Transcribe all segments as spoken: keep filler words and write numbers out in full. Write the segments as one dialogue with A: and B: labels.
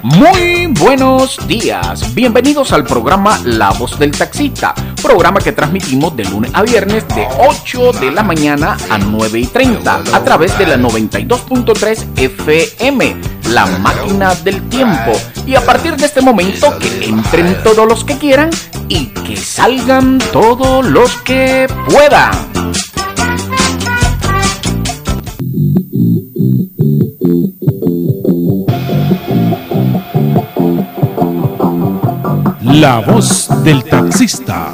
A: Muy buenos días, bienvenidos al programa La Voz del Taxista, programa que transmitimos de lunes a viernes de ocho de la mañana a nueve y treinta a través de la noventa y dos punto tres F M, La Máquina del Tiempo. Y a partir de este momento que entren todos los que quieran y que salgan todos los que puedan.
B: La Voz del Taxista.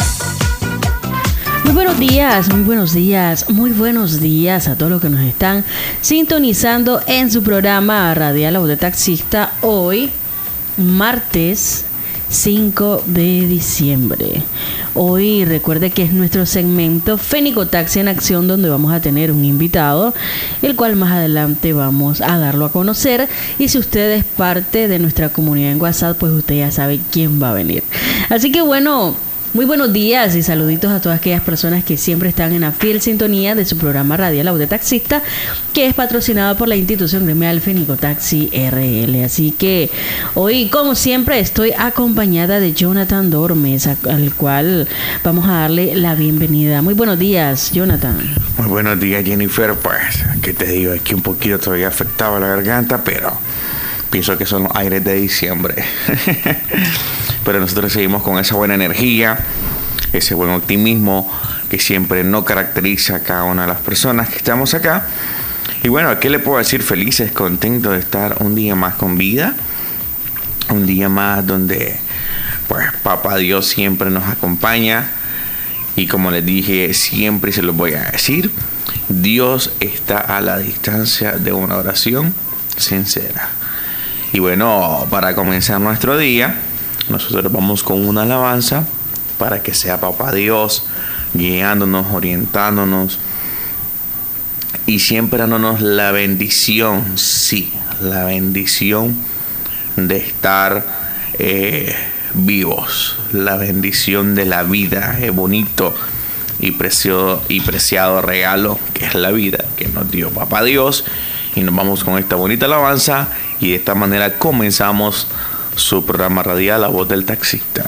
C: Muy buenos días, muy buenos días, muy buenos días a todos los que nos están sintonizando en su programa radial La Voz del Taxista. Hoy, martes cinco de diciembre. Hoy recuerde que es nuestro segmento Fénico Taxi en Acción, donde vamos a tener un invitado, el cual más adelante vamos a darlo a conocer. Y si usted es parte de nuestra comunidad en WhatsApp, pues usted ya sabe quién va a venir. Así que bueno, muy buenos días y saluditos a todas aquellas personas que siempre están en la fiel sintonía de su programa radial La Voz del Taxista, que es patrocinado por la institución gremial Fénico Taxi R L. Así que hoy, como siempre, estoy acompañada de Jonathan Dormes, al cual vamos a darle la bienvenida. Muy buenos días, Jonathan.
D: Muy buenos días, Jennifer. Pues, ¿qué te digo? Aquí un poquito todavía afectaba la garganta, pero pienso que son los aires de diciembre. Pero nosotros seguimos con esa buena energía, ese buen optimismo que siempre nos caracteriza a cada una de las personas que estamos acá. Y bueno, ¿qué le puedo decir? Felices, contentos de estar un día más con vida. Un día más donde, pues, Papá Dios siempre nos acompaña. Y como les dije, siempre se los voy a decir, Dios está a la distancia de una oración sincera. Y bueno, para comenzar nuestro día, nosotros vamos con una alabanza para que sea Papá Dios guiándonos, orientándonos y siempre dándonos la bendición, sí, la bendición de estar eh, vivos, la bendición de la vida, el bonito y precioso y preciado regalo que es la vida que nos dio Papá Dios. Y nos vamos con esta bonita alabanza y de esta manera comenzamos su programa radial La Voz del Taxista.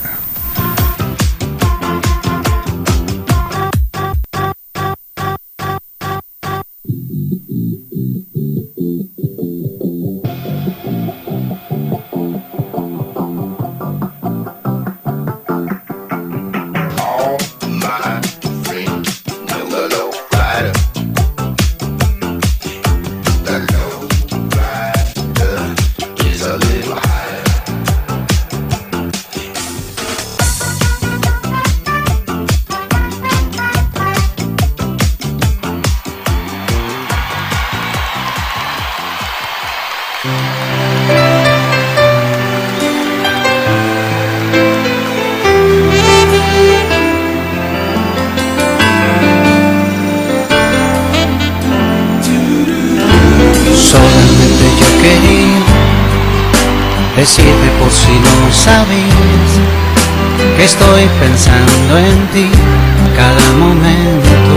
E: Decirte por si no sabías que estoy pensando en ti cada momento.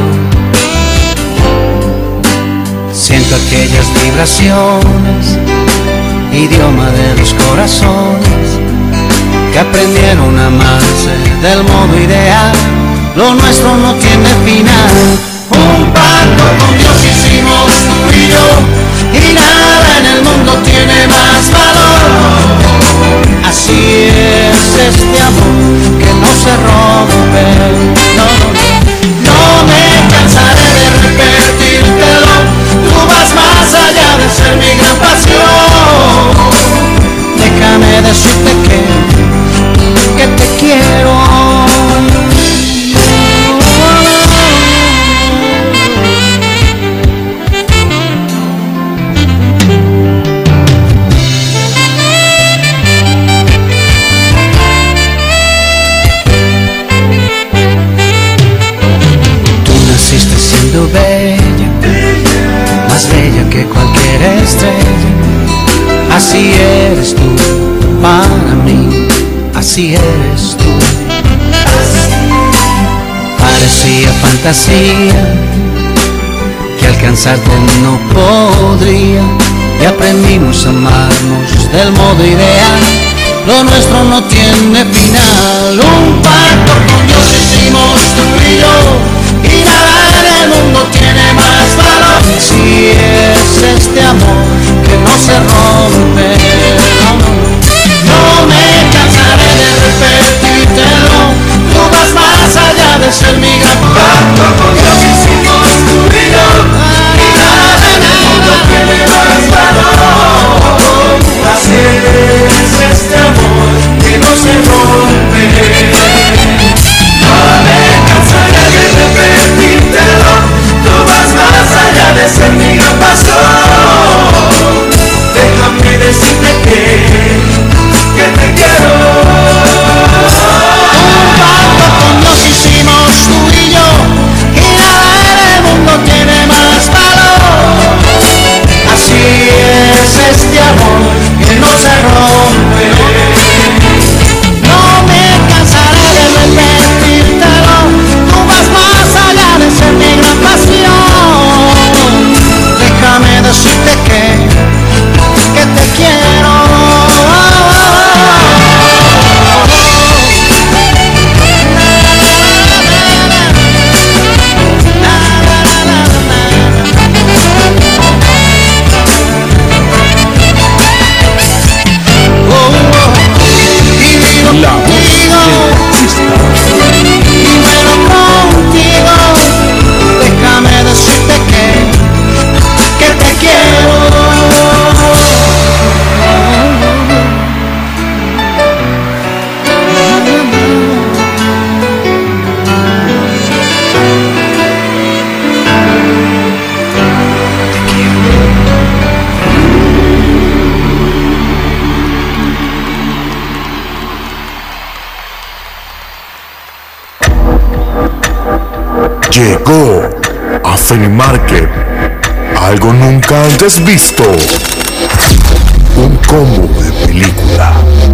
E: Siento aquellas vibraciones, idioma de los corazones que aprendieron a amarse del modo ideal. Lo nuestro no tiene final. Un pacto con Dios hicimos tú y yo, y nada en el mundo tiene más valor. Así es este amor que no se rompe. No, no me cansaré de repetírtelo. Tú vas más allá de ser mi gran pasión. Déjame decirte que, que te quiero. Bella, más bella que cualquier estrella. Así eres tú para mí, así eres tú. Parecía fantasía que alcanzarte no podría, y aprendimos a amarnos del modo ideal. Lo nuestro no tiene final. Un pacto con Dios hicimos tú y yo, y nada en el mundo tiene más valor. Si es este amor que no se rompe, no me cansaré de repetírtelo. Tú vas más allá de ser mi gran pacto con Dios hicimos tú y yo, y nada en el mundo tiene más valor. Así es este amor que no se rompe. No me cansaré de repetírtelo. Tú vas más allá de ser mi gran pasión. Déjame decirte que, que te quiero. Un pacto con Dios hicimos tú y yo, y nada en el mundo tiene más valor. Así es este amor que no se rompe. No me cansaré de repetírtelo. Tú vas más allá de ser mi gran pasión. Déjame decirte que, que te quiero.
B: La voz del taxista.
E: Y muero contigo. Déjame decirte que, que te quiero.
F: Llegó a Fenimarket algo nunca antes visto, un combo de película.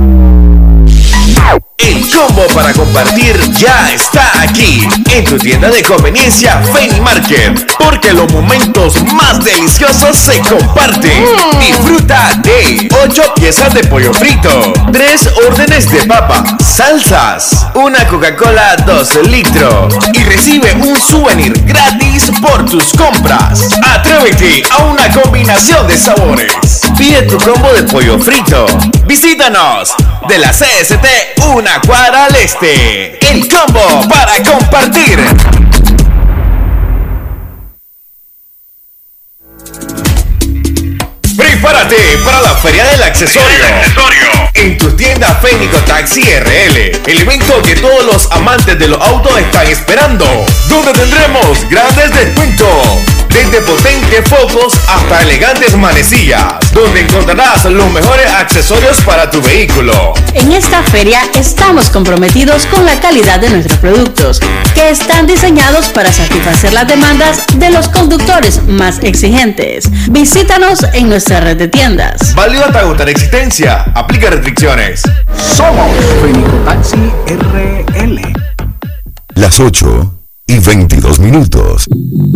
G: El combo para compartir ya está aquí en tu tienda de conveniencia Fenimarket, porque los momentos más deliciosos se comparten. Disfruta de ocho piezas de pollo frito, tres órdenes de papa, salsas, una Coca-Cola dos litros y recibe un souvenir gratis por tus compras. Atrévete a una combinación de sabores. Pide tu combo de pollo frito. Visítanos de la C S T una cuadra al este. El combo para compartir. Prepárate para la Feria del Accesorio en tu tienda Fénico Taxi R L, el evento que todos los amantes de los autos están esperando, donde tendremos grandes descuentos, desde potentes focos hasta elegantes manecillas, donde encontrarás los mejores accesorios para tu vehículo.
C: En esta feria estamos comprometidos con la calidad de nuestros productos, que están diseñados para satisfacer las demandas de los conductores más exigentes. Visítanos en nuestra red de tiendas.
G: Válido hasta agotar existencia. Aplica restricciones.
A: Somos Fénico Taxi R L.
F: Las ocho y veintidós minutos.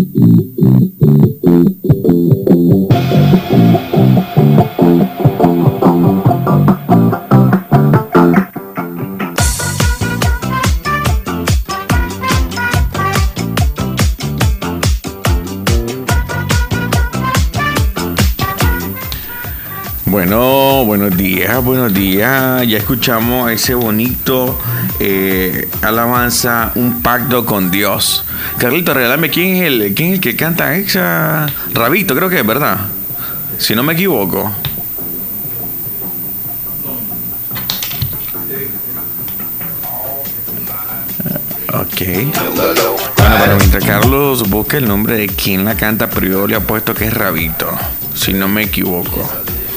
D: Bueno, buenos días, buenos días. Ya escuchamos ese bonito eh, alabanza, un pacto con Dios. Carlito, regálame quién es el, quién es el que canta esa. Rabito, creo que es, ¿verdad? Si no me equivoco. Ok. Bueno, pero mientras Carlos busca el nombre de quien la canta, pero yo le apuesto que es Rabito, si no me equivoco.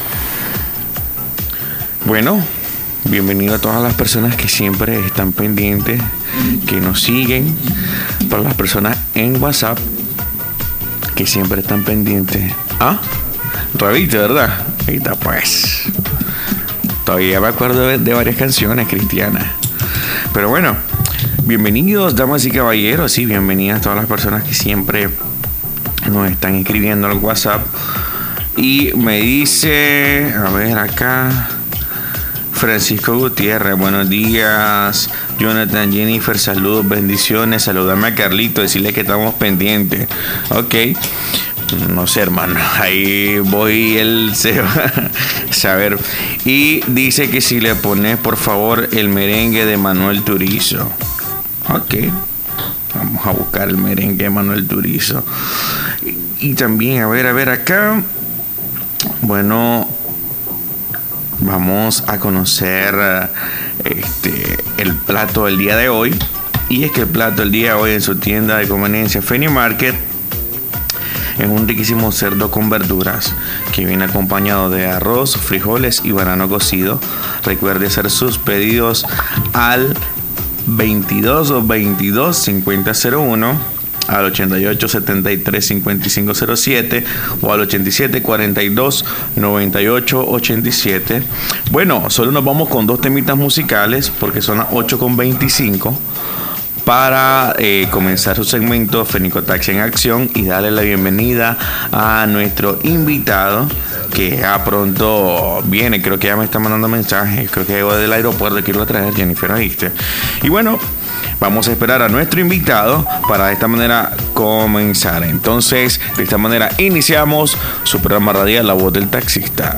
D: Bueno, bienvenido a todas las personas que siempre están pendientes, que nos siguen, para las personas en WhatsApp que siempre están pendientes. Ah, Rabito, ¿verdad? Ahí está, pues. Todavía me acuerdo de, de varias canciones cristianas. Pero bueno, bienvenidos, damas y caballeros, y bienvenidas todas las personas que siempre nos están escribiendo al WhatsApp. Y me dice, a ver acá, Francisco Gutiérrez, buenos días. Jonathan, Jennifer, saludos, bendiciones. Saludame a Carlito, decirle que estamos pendientes. Ok. No sé, hermano. Ahí voy, él se va a saber. Y dice que si le pones, por favor, el merengue de Manuel Turizo. Ok. Vamos a buscar el merengue de Manuel Turizo. Y, y también, a ver, a ver acá. Bueno, vamos a conocer este, el plato del día de hoy. Y es que el plato del día de hoy en su tienda de conveniencia Feni Market es un riquísimo cerdo con verduras que viene acompañado de arroz, frijoles y banano cocido. Recuerde hacer sus pedidos al veintidós o veintidós cincuenta cero uno, al ochenta y ocho setenta y tres cincuenta y cinco cero siete o al ochenta y siete cuarenta y dos noventa y ocho ochenta y siete. Bueno, solo nos vamos con dos temitas musicales porque son las ocho con veinticinco para eh, comenzar su segmento Fenicotaxi en Acción y darle la bienvenida a nuestro invitado que ya pronto viene. Creo que ya me está mandando mensajes. Creo que llegó del aeropuerto. Quiero traer Jennifer, ¿viste? Y bueno, vamos a esperar a nuestro invitado para de esta manera comenzar. Entonces, de esta manera iniciamos su programa radial La Voz del Taxista.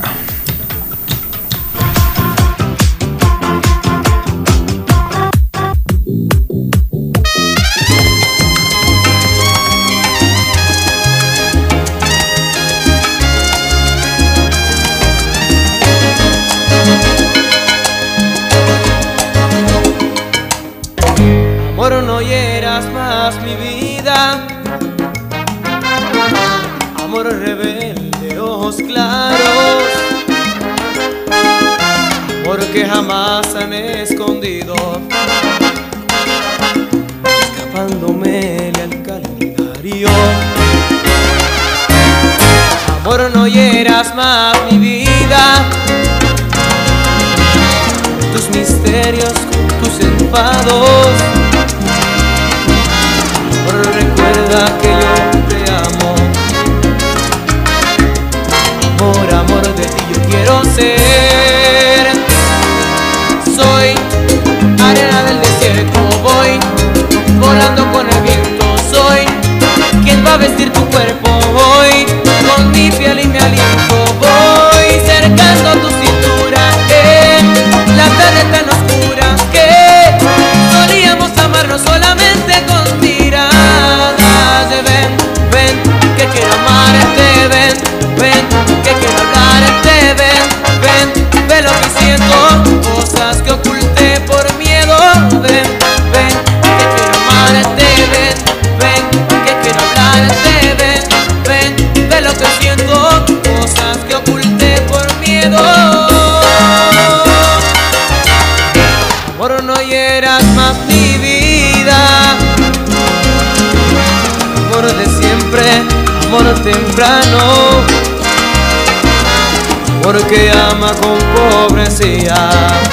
H: Amor, no hieras más mi vida. Amor rebelde, ojos claros. Porque jamás han escondido, escapándome al calendario. Amor, no hieras más mi vida. Tus misterios, tus enfados. Recuerda que yo te amo. Por amor de ti yo quiero ser. Soy arena del desierto, voy volando con el viento. Soy quien va a vestir tu cuerpo hoy con mi piel y mi aliento. Voy cercando tu cintura en la tarde tan oscura que solíamos amarnos solamente con miradas. Ven, ven, que quiero amarte, ven, ven, que quiero hablarte, ven, ven, ve lo que siento, cosas que oculté por miedo, ven, ven, que quiero amarte, ven, ven, que quiero hablarte, ven, ven, ve lo que siento, cosas que oculté por miedo. Amor, no hieras más mi vida. Amor de siempre, amor temprano, porque ama con pobrecía.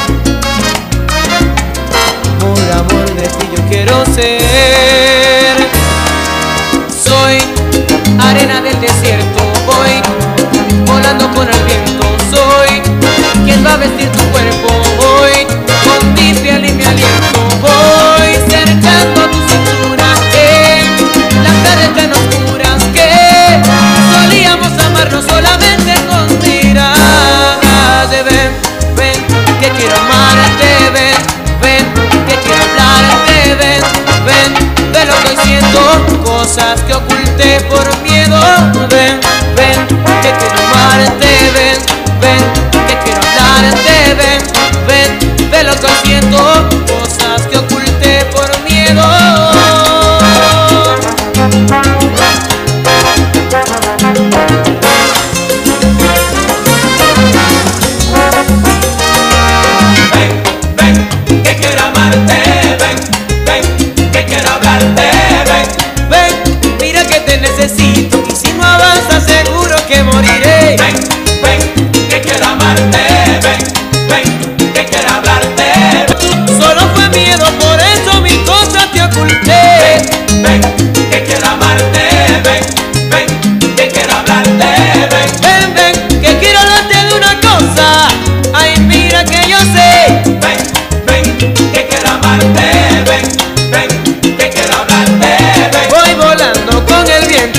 H: Por amor de ti yo quiero ser. Soy arena del desierto, voy volando con el viento. Soy quien va a vestir tu cuerpo hoy con mi piel y mi aliento. Voy cercando tu cintura en las tardes tan oscuras que solíamos amarnos solamente con miradas. Ven, ven, que quiero amarte, ven, ven, que quiero hablarte, ven, ven, ve lo que hoy siento, cosas que oculté por miedo. Ven, ven, que quiero amarte, ven, ven, que quiero hablarte, ven, ven, ve lo que hoy siento, cosas que oculté por miedo. Ven, ven, que quiero amarte, ven, ven, que quiero hablarte, ven, ven, mira que te necesito y si no avanzas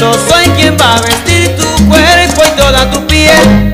H: desierto soy quien va a vestir tu cuerpo y toda tu piel.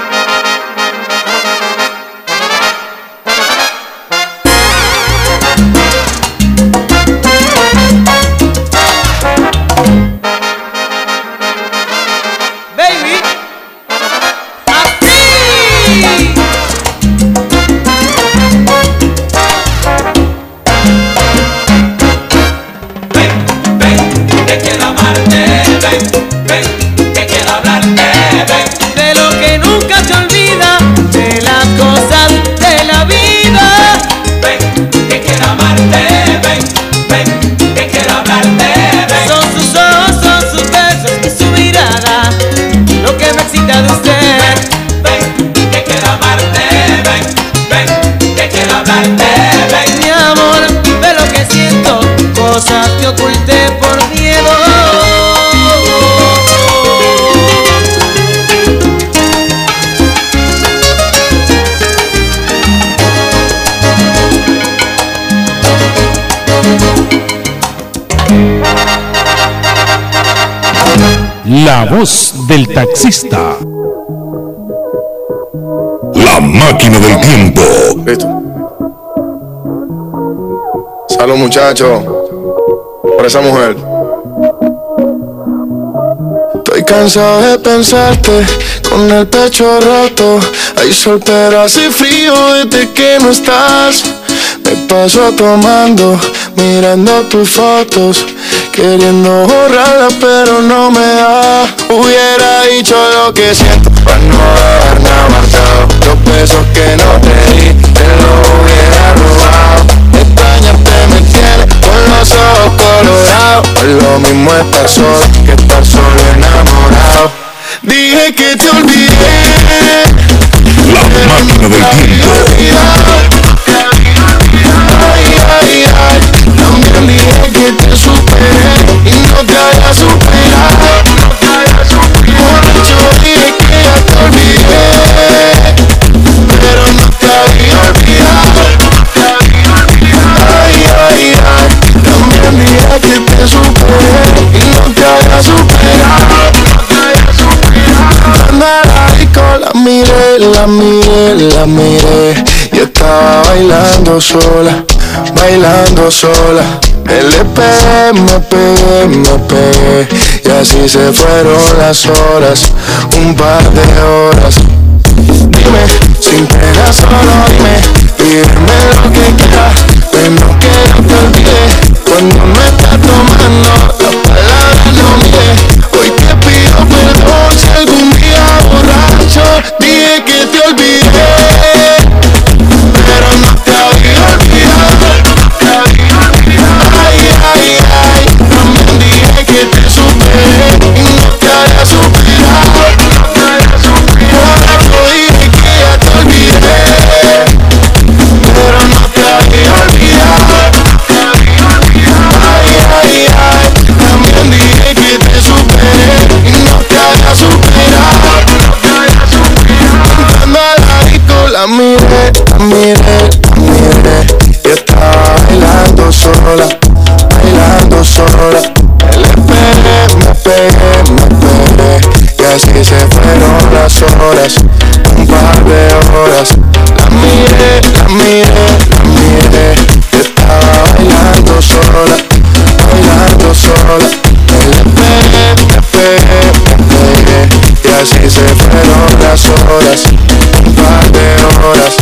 H: Te oculté por miedo.
B: La voz del taxista.
F: La máquina del tiempo.
I: Listo. Salud, muchachos. Por esa mujer. Estoy cansado de pensarte con el pecho roto. Hay sol pero hace frío desde que no estás. Me paso tomando, mirando tus fotos, queriendo borrarlas pero no me da. Hubiera dicho lo que siento para no dejar nada marcado. Los besos que no te di, te los hubiera robado. Extrañarte me tiene con los ojos colorados. Es lo mismo estar solo que estar solo enamorado. Dije que te olvidé.
F: La máquina del tiempo.
I: Ay, ay, ay. También dije que te superé y no te haya superado. Borracho dije que ya te olvidé, pero no te había olvidado. Ay, ay, ay. También dije que te superé y no te haya superado. Anda la disco, la miré, la miré, la miré. Yo estaba bailando sola, bailando sola. Me le pegué, me pegué, me pegué. Y así se fueron las horas, un par de horas. Dime, sin pena solo dime, pídeme lo que quieras, pero que no te olvides. Cuando me estás tomando, las palabras no mide. Hoy te pido perdón si algún día borracho dije que te olvidé, pero no te había olvidado. Ay, ay, ay. También dije que te superé y no te había superado. Borracho dije que ya te olvidé, pero no te había olvidado. Ay, ay, ay. También dije que te superé y no te había superado. Entrando a la disco la miré, la miré, la miré. Yo estaba bailando sola, bailando sola. Me le pegué, me pegué, me pegué. Y así se fueron las horas, un par de horas. La miré, la miré, la miré. Yo estaba bailando sola, bailando sola. Me le pegué, me pegué, me pegué. Y así se fueron las horas, un par de horas.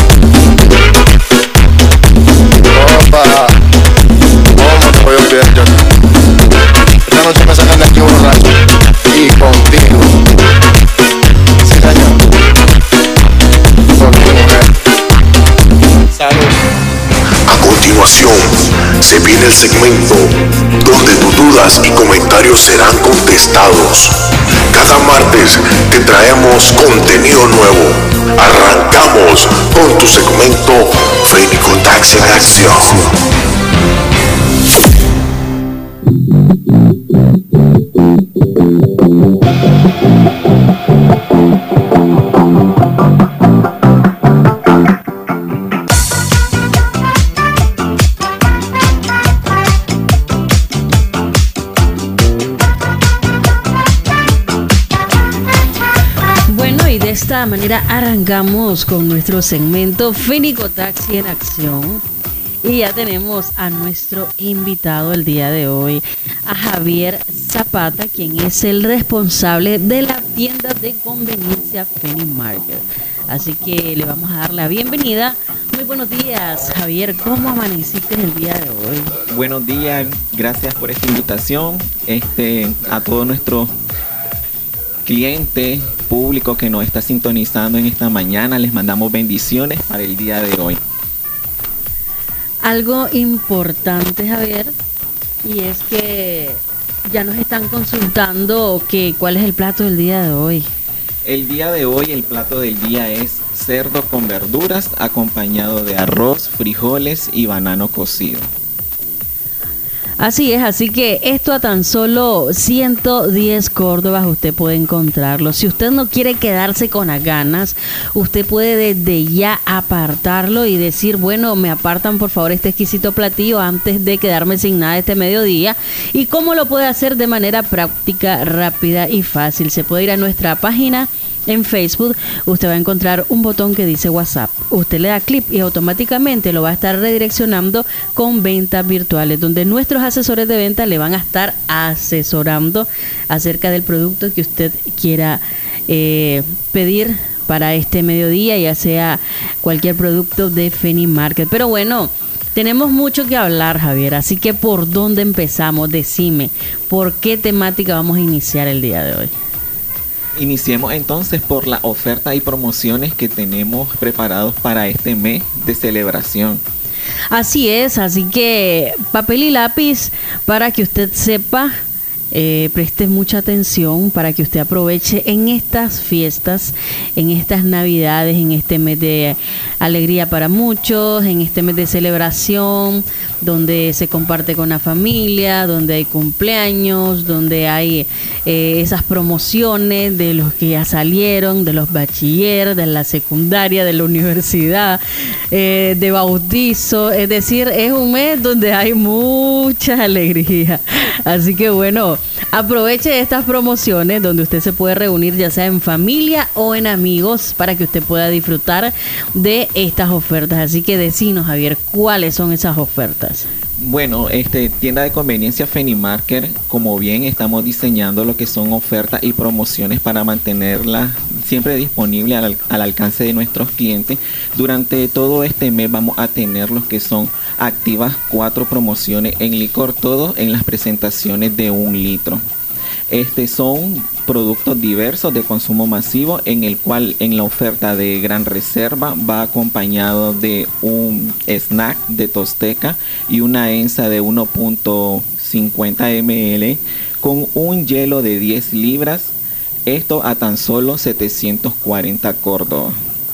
I: Opa, ¿cómo te voy a olvidar yo? Esta noche me sacan de aquí borracho y contigo. Sí, señor. Contigo, mujer. Salud.
F: A continuación, se viene el segmento donde tus dudas y comentarios serán contestados. Cada martes te traemos contenido nuevo. Arrancamos con tu segmento Fénico Taxi en Acción.
C: esta manera arrancamos con nuestro segmento Fenico Taxi en Acción. Y ya tenemos a nuestro invitado el día de hoy, a Javier Zapata, quien es el responsable de la tienda de conveniencia Fenimarket. Así que le vamos a dar la bienvenida. Muy buenos días, Javier. ¿Cómo amaneciste el día de hoy?
J: Buenos días, gracias por esta invitación. Este, a todos nuestros clientes, público que nos está sintonizando en esta mañana, les mandamos bendiciones para el día de hoy.
C: Algo importante, Javier, y es que ya nos están consultando que cuál es el plato del día de hoy.
J: El día de hoy el plato del día es cerdo con verduras acompañado de arroz, frijoles y banano cocido.
C: Así es, así que esto a tan solo ciento diez córdobas usted puede encontrarlo. Si usted no quiere quedarse con las ganas, usted puede desde ya apartarlo y decir, bueno, me apartan por favor este exquisito platillo antes de quedarme sin nada este mediodía. ¿Y cómo lo puede hacer? De manera práctica, rápida y fácil. Se puede ir a nuestra página en Facebook, usted va a encontrar un botón que dice WhatsApp. Usted le da clic y automáticamente lo va a estar redireccionando con ventas virtuales, donde nuestros asesores de venta le van a estar asesorando acerca del producto que usted quiera eh, pedir para este mediodía, ya sea cualquier producto de Fenimarket. Pero bueno, tenemos mucho que hablar, Javier, así que ¿por dónde empezamos? Decime, ¿por qué temática vamos a iniciar el día de hoy?
J: Iniciemos entonces por las ofertas y promociones que tenemos preparados para este mes de celebración.
C: Así es, así que papel y lápiz para que usted sepa, eh, preste mucha atención para que usted aproveche en estas fiestas, en estas navidades, en este mes de alegría para muchos, en este mes de celebración, donde se comparte con la familia, donde hay cumpleaños, donde hay eh, esas promociones de los que ya salieron, de los bachiller, de la secundaria, de la universidad, eh, de bautizo. Es decir, es un mes donde hay mucha alegría. Así que bueno, aproveche estas promociones donde usted se puede reunir ya sea en familia o en amigos para que usted pueda disfrutar de estas ofertas. Así que decinos, Javier, ¿cuáles son esas ofertas?
J: Bueno, este tienda de conveniencia Fenimarket, como bien estamos diseñando lo que son ofertas y promociones para mantenerlas siempre disponibles al, al alcance de nuestros clientes. Durante todo este mes vamos a tener los que son activas cuatro promociones en licor, todo en las presentaciones de un litro. Este son productos diversos de consumo masivo, en el cual en la oferta de gran reserva va acompañado de un snack de tosteca y una ensa de uno punto cincuenta mililitros con un hielo de diez libras. Esto a tan solo setecientos cuarenta córdobas.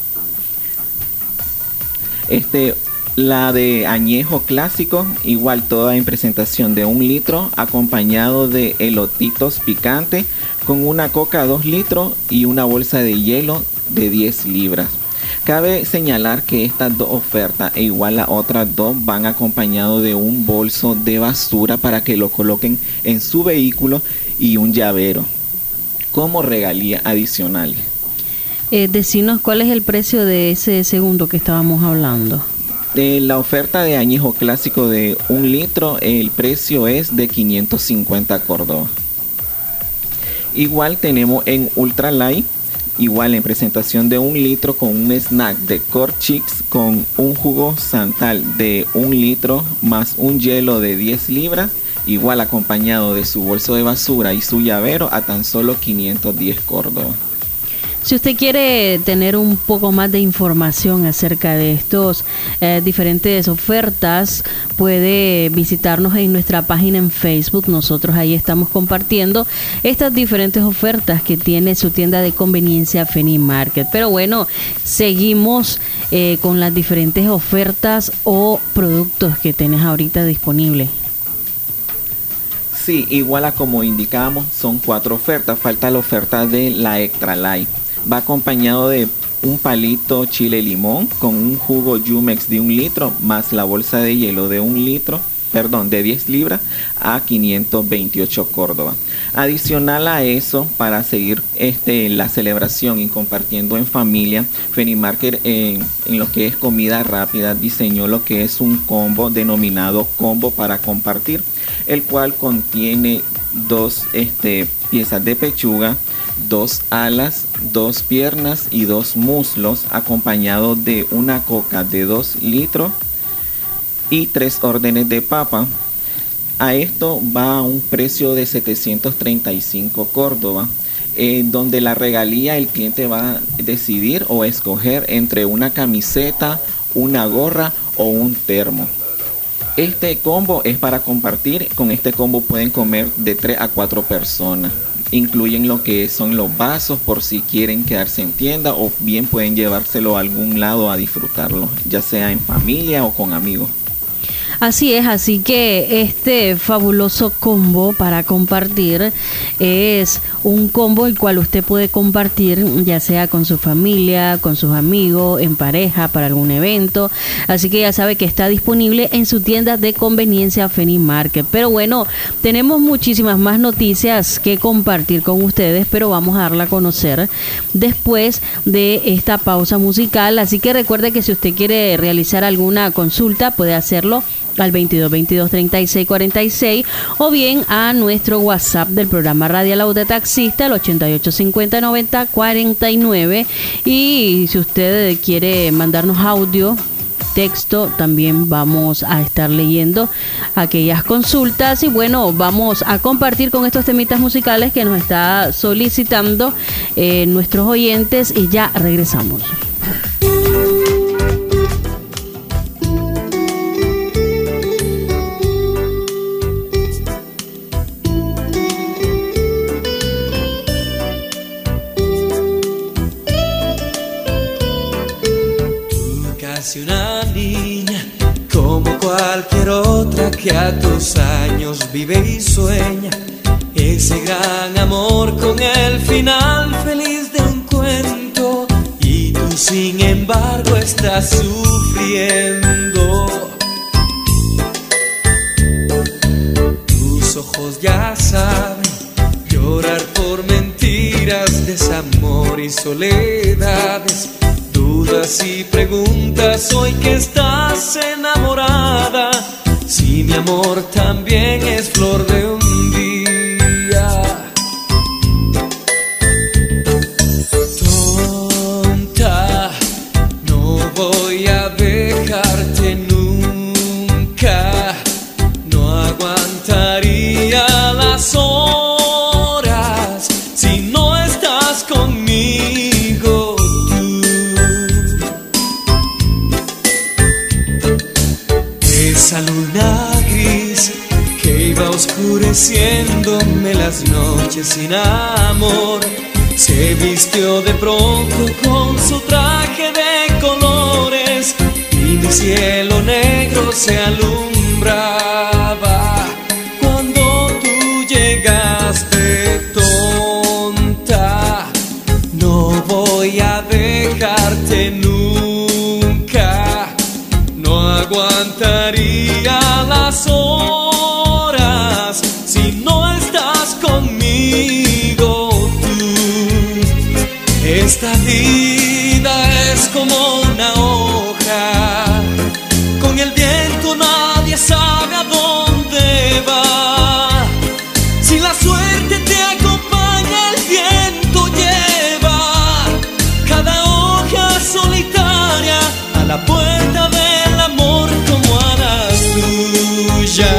J: Este La de añejo clásico, igual toda en presentación de un litro, acompañado de elotitos picantes con una coca dos litros y una bolsa de hielo de diez libras. Cabe señalar que estas dos ofertas e igual las otras dos van acompañados de un bolso de basura para que lo coloquen en su vehículo y un llavero como regalía adicional.
C: Eh, decinos cuál es el precio de ese segundo que estábamos hablando.
J: De la oferta de añejo clásico de un litro, el precio es de quinientos cincuenta córdobas. Igual tenemos en Ultra Light, igual en presentación de un litro con un snack de Corn Chips con un jugo Santal de un litro más un hielo de diez libras, igual acompañado de su bolso de basura y su llavero a tan solo quinientos diez córdobas.
C: Si usted quiere tener un poco más de información acerca de estos eh, diferentes ofertas, puede visitarnos en nuestra página en Facebook. Nosotros ahí estamos compartiendo estas diferentes ofertas que tiene su tienda de conveniencia Fenimarket. Pero bueno, seguimos eh, con las diferentes ofertas o productos que tienes ahorita disponibles.
J: Sí, igual a como indicamos, son cuatro ofertas. Falta la oferta de la Extra Light. Va acompañado de un palito chile limón con un jugo Jumex de un litro más la bolsa de hielo de un litro perdón, de diez libras a quinientos veintiocho Córdoba. Adicional a eso, para seguir este, la celebración y compartiendo en familia, Fenimarket eh, en lo que es comida rápida diseñó lo que es un combo denominado combo para compartir, el cual contiene dos este, piezas de pechuga, dos alas, dos piernas y dos muslos, acompañado de una coca de dos litros y tres órdenes de papa. A esto va a un precio de setecientos treinta y cinco Córdoba, en donde la regalía el cliente va a decidir o escoger entre una camiseta, una gorra o un termo. Este combo es para compartir. Con este combo pueden comer de tres a cuatro personas. Incluyen lo que son los vasos por si quieren quedarse en tienda, o bien pueden llevárselo a algún lado a disfrutarlo, ya sea en familia o con amigos.
C: Así es, así que este fabuloso combo para compartir es un combo el cual usted puede compartir ya sea con su familia, con sus amigos, en pareja, para algún evento. Así que ya sabe que está disponible en su tienda de conveniencia Fenimarket. Pero bueno, tenemos muchísimas más noticias que compartir con ustedes, pero vamos a darla a conocer después de esta pausa musical. Así que recuerde que si usted quiere realizar alguna consulta puede hacerlo al veintidós veintidós treinta y seis cuarenta y seis, o bien a nuestro WhatsApp del programa Radial La Voz del Taxista, el ochenta y ocho cincuenta noventa cuarenta y nueve. Y si usted quiere mandarnos audio, texto, también vamos a estar leyendo aquellas consultas. Y bueno, vamos a compartir con estos temitas musicales que nos está solicitando eh, nuestros oyentes, y ya regresamos.
K: Una niña como cualquier otra que a tus años vive y sueña ese gran amor con el final feliz de un cuento, y tú sin embargo estás sufriendo. Tus ojos ya saben llorar por mentiras, desamor y soledades, dudas y preguntas hoy que estás enamorada, si mi amor también es flor de un día. Tonta, no voy a dejarte nunca, no aguantaría las horas si no estás conmigo. Esa luna gris que iba oscureciéndome las noches sin amor, se vistió de pronto con su traje de colores, y mi cielo negro se alumbraba cuando tú llegaste. Tonta, no voy a dejarte nunca, no aguantaría las horas si no estás conmigo tú. Esta vida es como una hoja, con el viento nadie sabe a dónde va. Si la suerte te acompaña, el viento lleva cada hoja solitaria a la puerta del amor como a la tuya.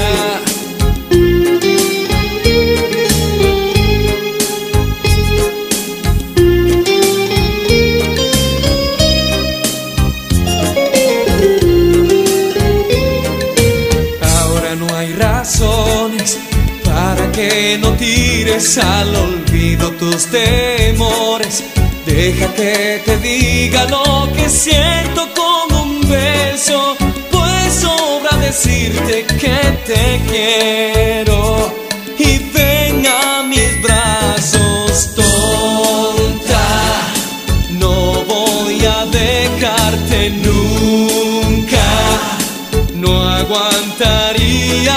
K: Ahora no hay razones para que no tires al olvido tus temores. Deja que te diga lo que siento con un beso, pues sobra decirte que te quiero. Y ven a mis brazos. Tonta, no voy a dejarte nunca, no aguantaría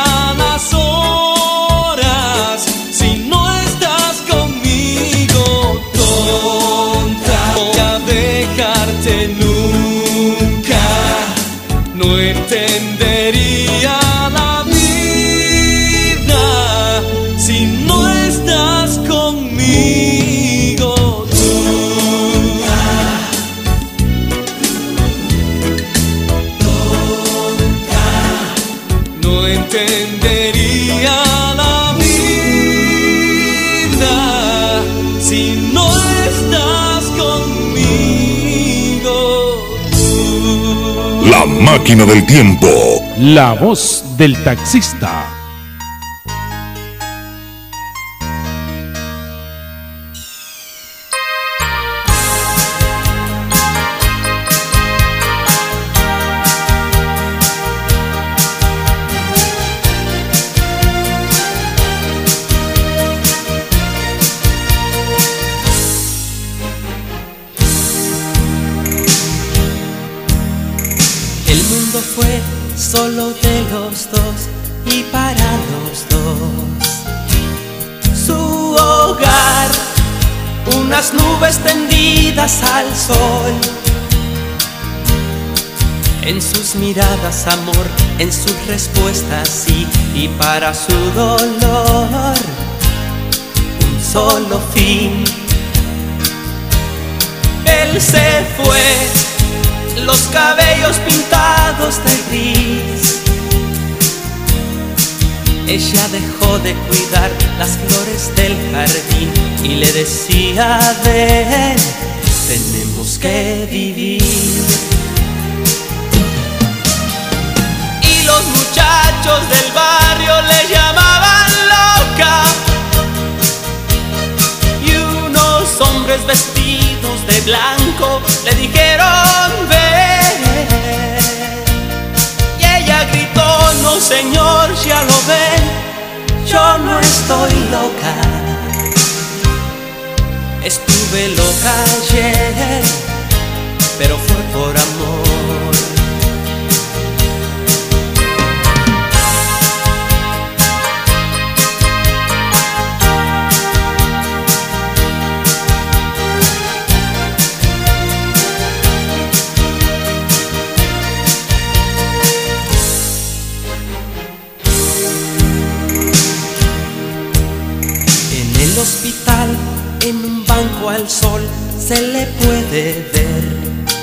K: si no estás conmigo.
B: La máquina del tiempo. La voz del taxista.
K: Fue solo de los dos y para los dos. Su hogar, unas nubes tendidas al sol. En sus miradas amor, en sus respuestas sí, y para su dolor un solo fin. Él se fue, los cabellos pintados de gris. Ella dejó de cuidar las flores del jardín y le decía: ven, tenemos que vivir. Y los muchachos del barrio le llamaban loca, y unos hombres vestidos de blanco le dijeron: ven. Y ella gritó: no señor, ya lo ven, yo no estoy loca. Estuve loca ayer, pero fue por amor. Hospital, en un banco al sol, se le puede ver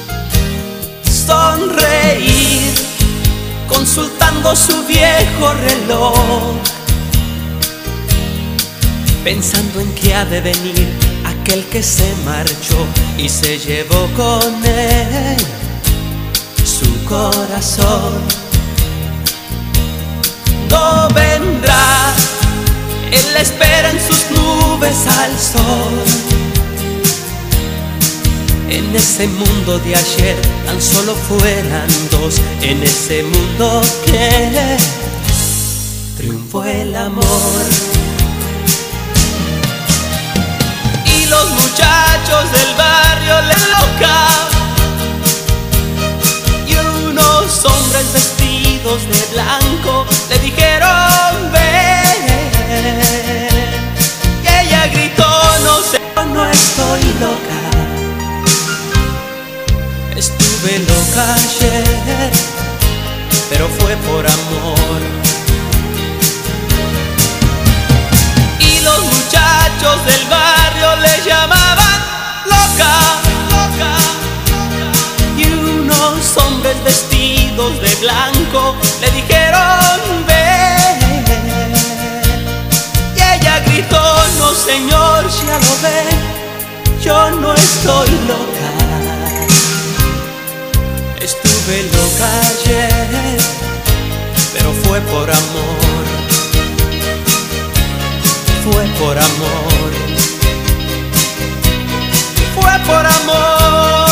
K: sonreír, consultando su viejo reloj, pensando en que ha de venir aquel que se marchó y se llevó con él su corazón. No vendrá, él la espera en sus nubes al sol. En ese mundo de ayer tan solo fueran dos, en ese mundo que triunfó el amor. Y los muchachos del barrio le loca, y unos hombres vestidos de blanco le dijeron: ven. Y ella gritó: no sé, no estoy loca. Estuve loca ayer, pero fue por amor. Y los muchachos del barrio le llamaban loca, loca, loca. Y unos hombres vestidos de blanco le dijeron: ven. Y ella gritó: no señor, ya lo ven, yo no estoy loca. Estuve loca ayer, pero fue por amor. Fue por amor. Fue por amor.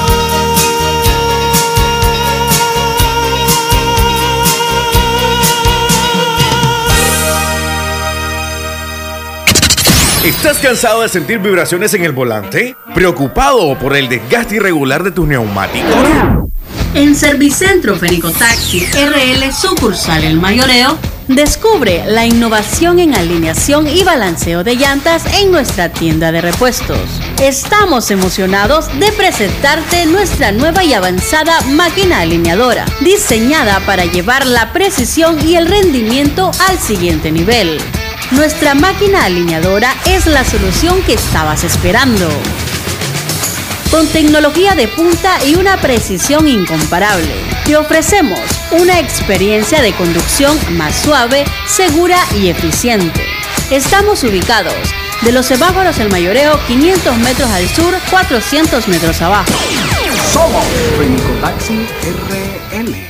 G: ¿Estás cansado de sentir vibraciones en el volante? ¿Preocupado por el desgaste irregular de tus neumáticos?
C: En Servicentro Fenicotaxi R L Sucursal El Mayoreo, descubre la innovación en alineación y balanceo de llantas en nuestra tienda de repuestos. Estamos emocionados de presentarte nuestra nueva y avanzada máquina alineadora, diseñada para llevar la precisión y el rendimiento al siguiente nivel. Nuestra máquina alineadora es la solución que estabas esperando. Con tecnología de punta y una precisión incomparable, te ofrecemos una experiencia de conducción más suave, segura y eficiente. Estamos ubicados De los semáforos El Mayoreo, quinientos metros al sur, cuatrocientos metros abajo.
A: Somos Fenicotaxi R L.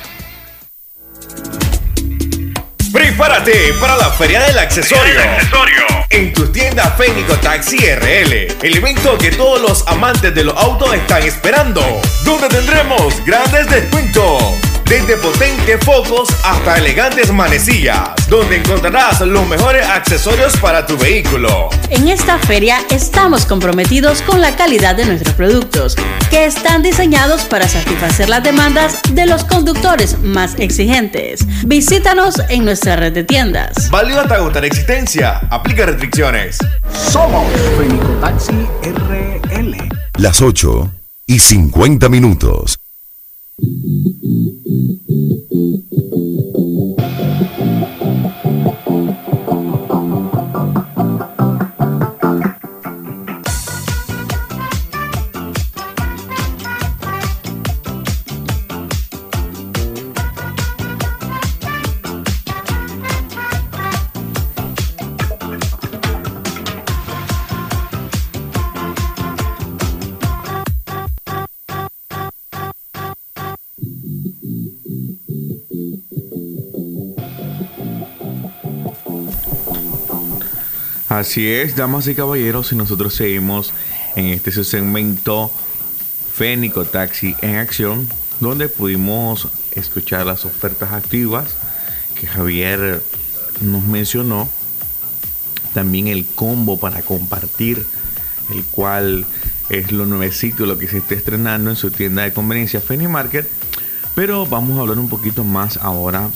G: Prepárate para la Feria del Accesorio. En tu tienda Fenicotaxi R L, el evento que todos los amantes de los autos están esperando, donde tendremos grandes descuentos, desde potentes focos hasta elegantes manecillas, donde encontrarás los mejores accesorios para tu vehículo.
C: En esta feria estamos comprometidos con la calidad de nuestros productos, que están diseñados para satisfacer las demandas de los conductores más exigentes. Visítanos en nuestra red de tiendas.
G: Válido hasta agotar existencia. Aplica restricciones.
A: Somos Fenicotaxi R L.
B: Las ocho y cincuenta minutos.
D: Así es, damas y caballeros, y nosotros seguimos en este su segmento Fenicotaxi en acción, donde pudimos escuchar las ofertas activas que Javier nos mencionó, también el combo para compartir, el cual es lo nuevecito, lo que se está estrenando en su tienda de conveniencia Fenimarket. Pero vamos a hablar un poquito más ahora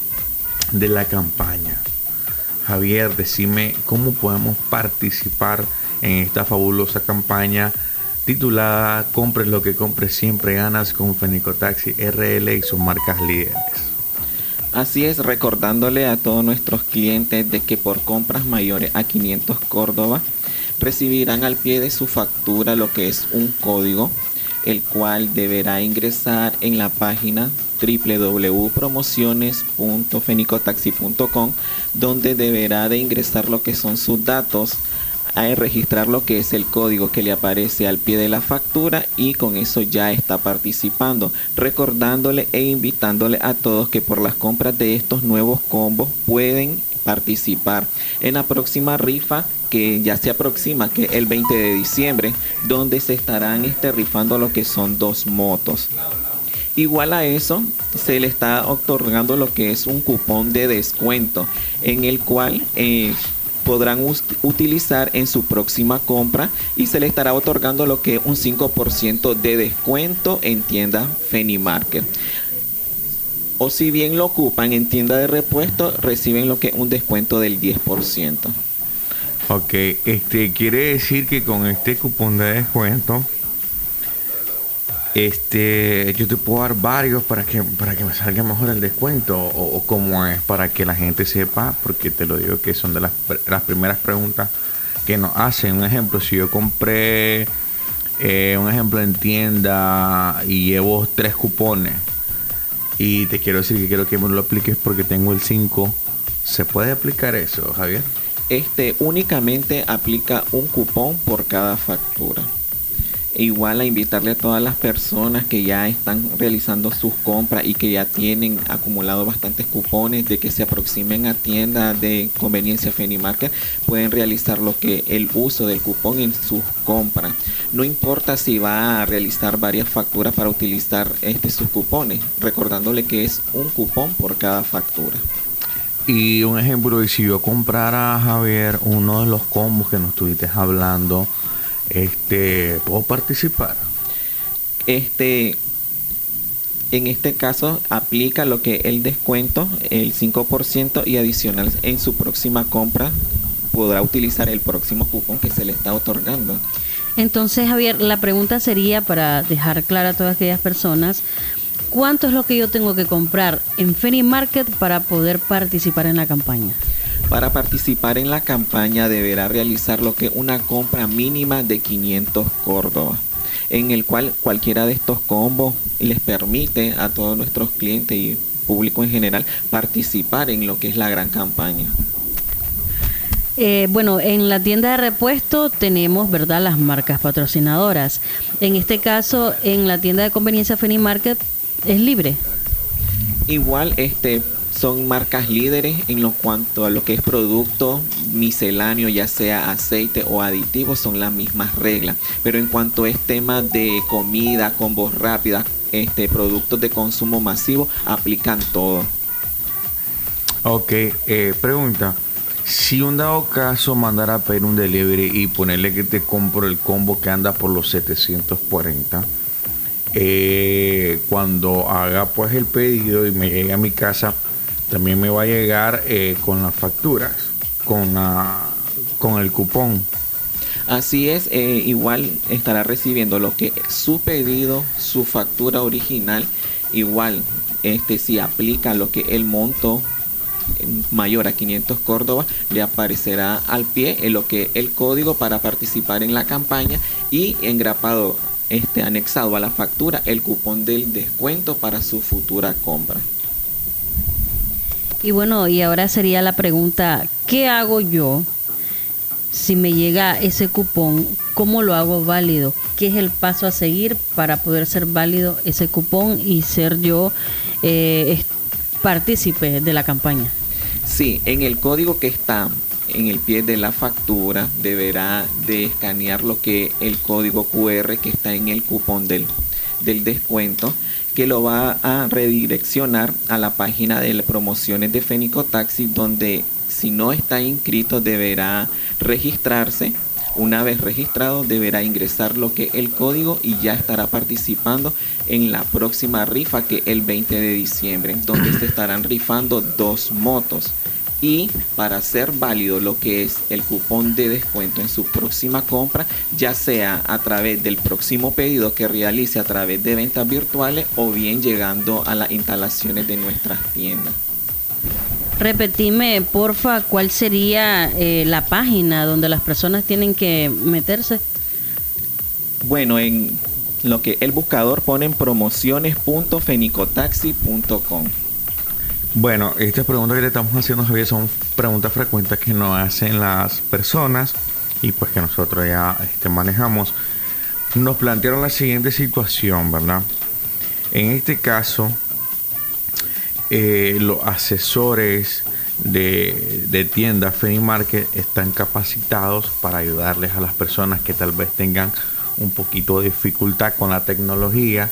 D: de la campaña. Javier, decime cómo podemos participar en esta fabulosa campaña titulada Compres lo que compres, siempre ganas con Fenicotaxi R L y sus marcas líderes.
J: Así es, recordándole a todos nuestros clientes de que por compras mayores a quinientos Córdoba recibirán al pie de su factura lo que es un código, el cual deberá ingresar en la página doble u doble u doble u punto promociones punto fenicotaxi punto com, donde deberá de ingresar lo que son sus datos, a registrar lo que es el código que le aparece al pie de la factura, y con eso ya está participando, recordándole e invitándole a todos que por las compras de estos nuevos combos pueden participar en la próxima rifa que ya se aproxima, que el veinte de diciembre, donde se estarán este, rifando lo que son dos motos. Igual a eso, se le está otorgando lo que es un cupón de descuento, en el cual eh, podrán utilizar en su próxima compra, y se le estará otorgando lo que es un cinco por ciento de descuento en tienda Fenimarket. O si bien lo ocupan en tienda de repuesto, reciben lo que es un descuento del diez por ciento.
D: Ok, este quiere decir que con este cupón de descuento, este yo te puedo dar varios para que para que me salga mejor el descuento, o, o cómo es, para que la gente sepa, porque te lo digo que son de las, las primeras preguntas que nos hacen. Un ejemplo, si yo compré eh, un ejemplo en tienda y llevo tres cupones, y te quiero decir que quiero que me lo apliques porque tengo el cinco, ¿se puede aplicar eso, Javier?
J: Este únicamente aplica un cupón por cada factura. E igual a invitarle a todas las personas que ya están realizando sus compras y que ya tienen acumulado bastantes cupones, de que se aproximen a tienda de conveniencia Fenimarket. Pueden realizar lo que el uso del cupón en sus compras. No importa si va a realizar varias facturas para utilizar este sus cupones, recordándole que es un cupón por cada factura.
D: Y un ejemplo, y si yo comprara, Javier, uno de los combos que nos estuviste hablando, este, ¿puedo participar?
J: Este, en este caso aplica lo que el descuento, el cinco por ciento, y adicional en su próxima compra podrá utilizar el próximo cupón que se le está otorgando.
C: Entonces, Javier, la pregunta sería, para dejar clara a todas aquellas personas, ¿cuánto es lo que yo tengo que comprar en Fenimarket para poder participar en la campaña?
J: Para participar en la campaña deberá realizar lo que una compra mínima de quinientos Córdoba, en el cual cualquiera de estos combos les permite a todos nuestros clientes y público en general participar en lo que es la gran campaña.
C: Eh, bueno, en la tienda de repuesto tenemos, ¿verdad?, las marcas patrocinadoras. En este caso, en la tienda de conveniencia Fenimarket es libre.
J: Igual, este, son marcas líderes en lo cuanto a lo que es producto misceláneo, ya sea aceite o aditivos, son las mismas reglas. Pero en cuanto es tema de comida, combos rápidas, este, productos de consumo masivo, aplican todo.
D: Ok, eh, pregunta. Si un dado caso mandara a pedir un delivery y ponerle que te compro el combo que anda por los setecientos cuarenta, eh, cuando haga pues el pedido y me llegue a mi casa, también me va a llegar eh, con las facturas, con, la, con el cupón.
J: Así es, eh, igual estará recibiendo lo que es su pedido, su factura original. Igual, este si aplica lo que el monto mayor a quinientos córdobas, le aparecerá al pie en lo que el código para participar en la campaña y engrapado, este anexado a la factura, el cupón del descuento para su futura compra.
C: Y bueno, y ahora sería la pregunta, ¿qué hago yo si me llega ese cupón? ¿Cómo lo hago válido? ¿Qué es el paso a seguir para poder ser válido ese cupón y ser yo eh, partícipe de la campaña?
J: Sí, en el código que está en el pie de la factura deberá de escanear lo que el código cu erre que está en el cupón del, del descuento, que lo va a redireccionar a la página de las promociones de Fenicotaxi, donde si no está inscrito deberá registrarse. Una vez registrado deberá ingresar lo que el código y ya estará participando en la próxima rifa, que el veinte de diciembre, donde se estarán rifando dos motos. Y para ser válido lo que es el cupón de descuento en su próxima compra, ya sea a través del próximo pedido que realice a través de ventas virtuales o bien llegando a las instalaciones de nuestras tiendas.
C: Repetime, porfa, ¿cuál sería eh, la página donde las personas tienen que meterse?
J: Bueno, en lo que el buscador ponen promociones punto fenicotaxi punto com.
D: Bueno, estas preguntas que le estamos haciendo, Javier, son preguntas frecuentes que nos hacen las personas y pues que nosotros ya este, manejamos. Nos plantearon la siguiente situación, ¿verdad? En este caso, Eh, los asesores de, de tiendas Fenimarket están capacitados para ayudarles a las personas que tal vez tengan un poquito de dificultad con la tecnología,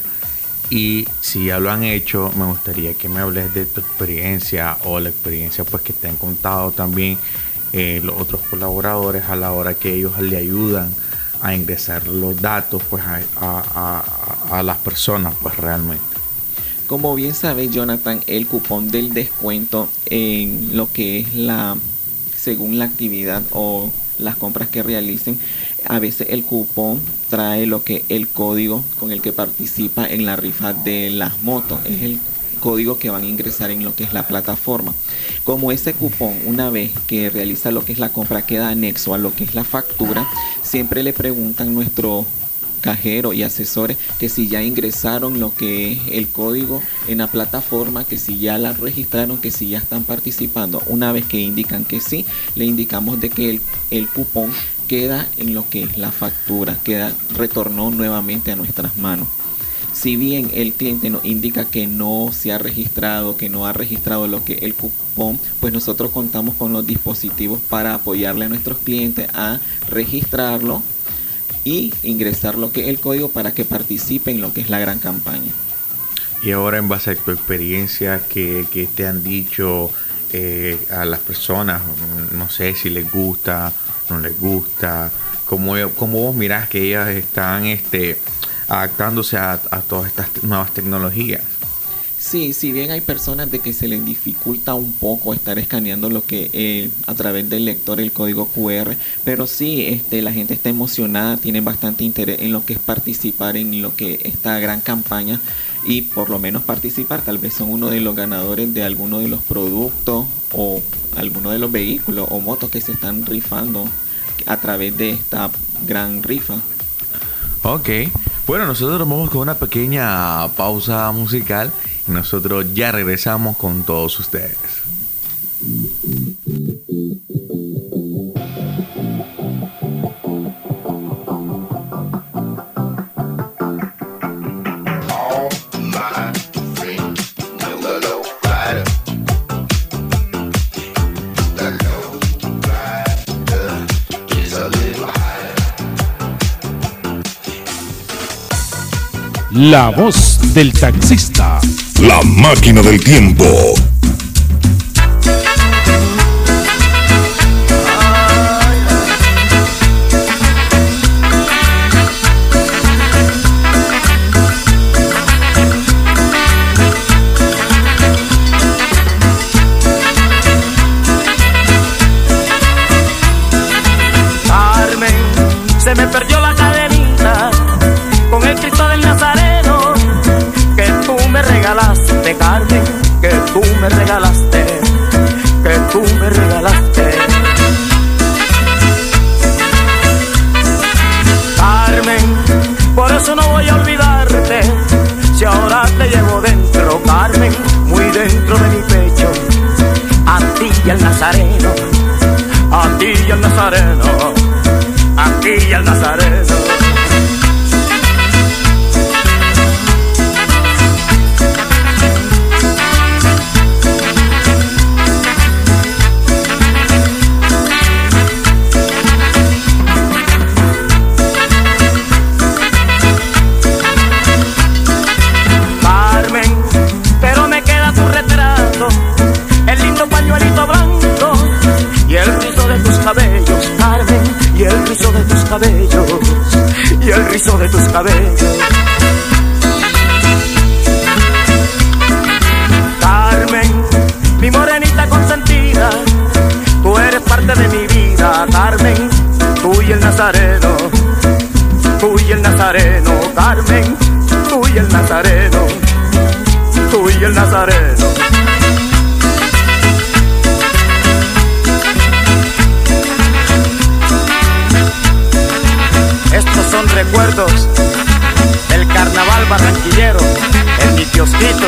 D: y si ya lo han hecho, me gustaría que me hables de tu experiencia o la experiencia pues que te han contado también eh, los otros colaboradores a la hora que ellos le ayudan a ingresar los datos pues a, a, a, a las personas pues realmente.
J: Como bien sabe Jonathan, el cupón del descuento en lo que es la, según la actividad o las compras que realicen, a veces el cupón trae lo que el código con el que participa en la rifa de las motos. Es el código que van a ingresar en lo que es la plataforma. Como ese cupón, una vez que realiza lo que es la compra, queda anexo a lo que es la factura, siempre le preguntan nuestro cajero y asesores que si ya ingresaron lo que es el código en la plataforma, que si ya la registraron, que si ya están participando. Una vez que indican que sí, le indicamos de que el, el cupón queda en lo que es la factura, queda, retornó nuevamente a nuestras manos. Si bien el cliente nos indica que no se ha registrado, que no ha registrado lo que es el cupón, pues nosotros contamos con los dispositivos para apoyarle a nuestros clientes a registrarlo y ingresar lo que es el código para que participe en lo que es la gran campaña.
D: Y ahora, en base a tu experiencia, que, que te han dicho eh, a las personas, no sé si les gusta, no les gusta, cómo, cómo vos mirás que ellas están este, adaptándose a, a todas estas nuevas tecnologías.
J: Sí, si bien hay personas de que se les dificulta un poco estar escaneando lo que eh, a través del lector el código cu erre, pero sí, este, la gente está emocionada, tiene bastante interés en lo que es participar en lo que esta gran campaña y por lo menos participar. Tal vez son uno de los ganadores de alguno de los productos o alguno de los vehículos o motos que se están rifando a través de esta gran rifa.
D: Ok, bueno, nosotros nos vamos con una pequeña pausa musical. Nosotros ya regresamos con todos ustedes.
L: La voz del taxista.
F: La máquina del tiempo.
M: Carmen, se me perdió la cadenita con el Cristo del Nazareno que tú me regalaste, Carmen, que tú me regalaste, que tú me regalaste. Carmen, por eso no voy a olvidarte, si ahora te llevo dentro, Carmen, muy dentro de mi pecho, a ti y al Nazareno, a ti y al Nazareno, a ti y al Nazareno. Carmen, pero me queda tu retrato, el lindo pañuelito blanco y el rizo de tus cabellos, Carmen, y el rizo de tus cabellos, y el rizo de tus cabellos. Carmen, mi morenita consentida, tú eres parte de mi vida, Carmen, tú y el Nazareno, tú y el Nazareno, Carmen, tú y el Nazareno, tú y el Nazareno. Estos son recuerdos del carnaval barranquillero en mi kiosquito.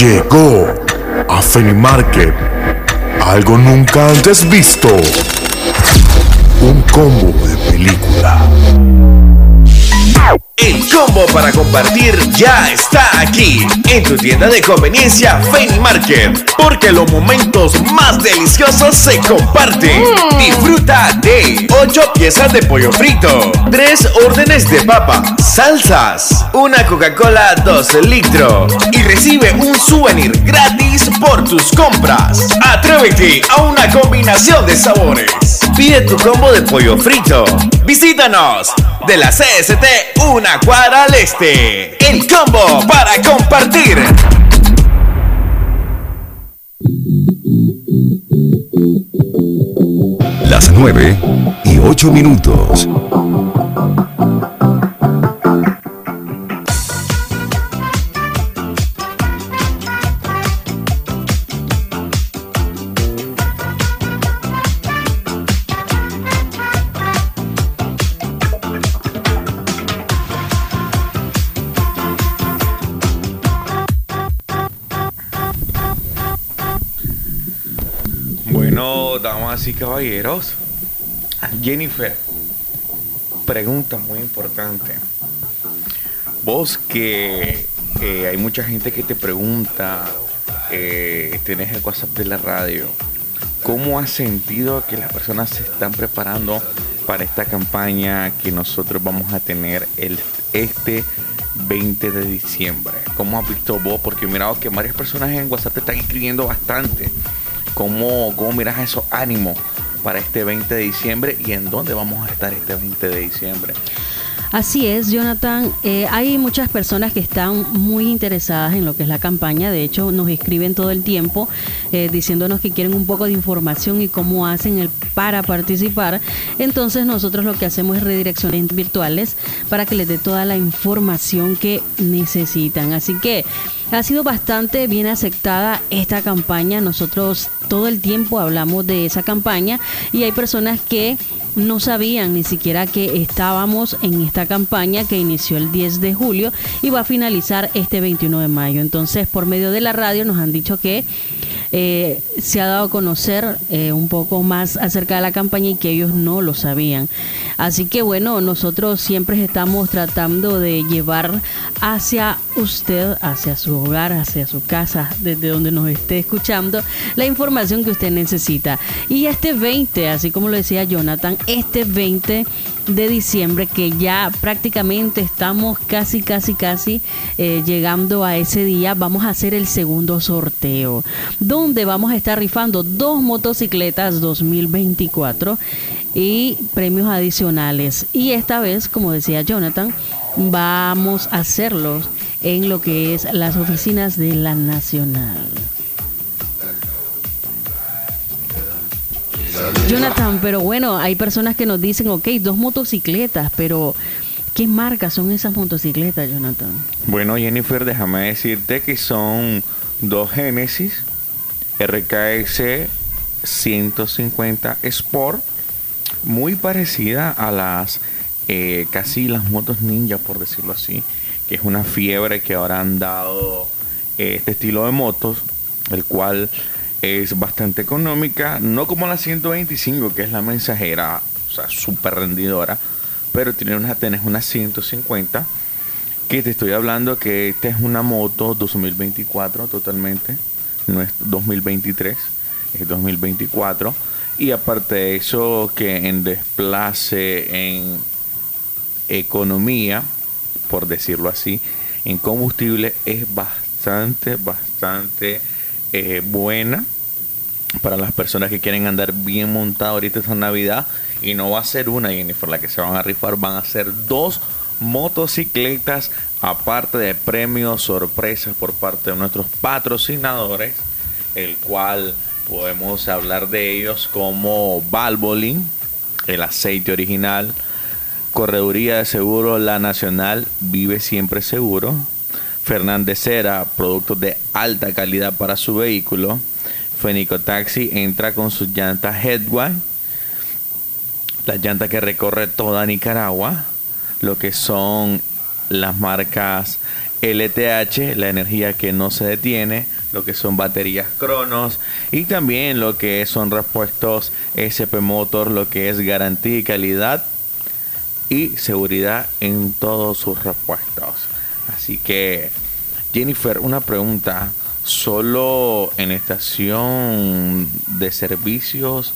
F: Llegó a Fenimarket algo nunca antes visto. Un combo de película.
G: El combo para compartir ya está aquí en tu tienda de conveniencia Fenimarket, porque los momentos más deliciosos se comparten. Mm. Disfruta de ocho piezas de pollo frito, tres órdenes de papa, salsas, una Coca-Cola dos litros y recibe un souvenir gratis por tus compras. Atrévete a una combinación de sabores. Pide tu combo de pollo frito. Visítanos de la C S T una cuadra al este. El combo para compartir.
B: Las nueve y ocho minutos.
D: Damas y caballeros, Jennifer, pregunta muy importante. Vos que eh, hay mucha gente que te pregunta, eh, tenés el WhatsApp de la radio, ¿cómo has sentido que las personas se están preparando para esta campaña que nosotros vamos a tener el, este veinte de diciembre? ¿Cómo has visto vos? Porque he mirado que varias personas en WhatsApp te están escribiendo bastante. ¿Cómo, cómo miras esos ánimos para este veinte de diciembre y en dónde vamos a estar este veinte de diciembre?
C: Así es, Jonathan. Eh, hay muchas personas que están muy interesadas en lo que es la campaña. De hecho, nos escriben todo el tiempo eh, diciéndonos que quieren un poco de información y cómo hacen el para participar. Entonces, nosotros lo que hacemos es redirecciones virtuales para que les dé toda la información que necesitan. Así que ha sido bastante bien aceptada esta campaña. Nosotros todo el tiempo hablamos de esa campaña y hay personas que no sabían ni siquiera que estábamos en esta campaña que inició el diez de julio y va a finalizar este veintiuno de mayo. Entonces, por medio de la radio nos han dicho que eh, se ha dado a conocer eh, un poco más acerca de la campaña y que ellos no lo sabían. Así que bueno, nosotros siempre estamos tratando de llevar hacia usted, hacia su hogar, hacia su casa, desde donde nos esté escuchando, la información que usted necesita. Y este veinte, así como lo decía Jonathan, este veinte de diciembre, que ya prácticamente estamos casi, casi, casi eh, llegando a ese día, vamos a hacer el segundo sorteo, donde vamos a estar rifando dos motocicletas dos mil veinticuatro y premios adicionales. Y esta vez, como decía Jonathan, vamos a hacerlos en lo que es las oficinas de la Nacional. Jonathan, pero bueno, hay personas que nos dicen, ok, dos motocicletas, pero ¿qué marcas son esas motocicletas, Jonathan?
D: Bueno, Jennifer, déjame decirte que son dos Genesis R K S ciento cincuenta Sport, muy parecida a las eh, casi las motos ninja, por decirlo así, que es una fiebre que ahora han dado eh, este estilo de motos, el cual es bastante económica, no como la ciento veinticinco, que es la mensajera, o sea, súper rendidora, pero tiene una, tenés una ciento cincuenta, que te estoy hablando que esta es una moto dos mil veinticuatro totalmente, no es dos mil veintitrés, es dos mil veinticuatro, y aparte de eso, que en desplace, en economía, por decirlo así, en combustible, es bastante, bastante Eh, buena para las personas que quieren andar bien montado ahorita esta Navidad. Y no va a ser una, Jennifer, la que se van a rifar, van a ser dos motocicletas, aparte de premios sorpresas por parte de nuestros patrocinadores, el cual podemos hablar de ellos como Valvoline, el aceite original, Correduría de Seguro La Nacional, Vive Siempre Seguro, Fernández Cera, productos de alta calidad para su vehículo. Fenico Taxi entra con sus llantas Headway, la llanta que recorre toda Nicaragua. Lo que son las marcas L T H, la energía que no se detiene, lo que son baterías Cronos y también lo que son repuestos S P Motor, lo que es garantía y calidad y seguridad en todos sus repuestos. Así que, Jennifer, una pregunta. ¿Solo en estación de servicios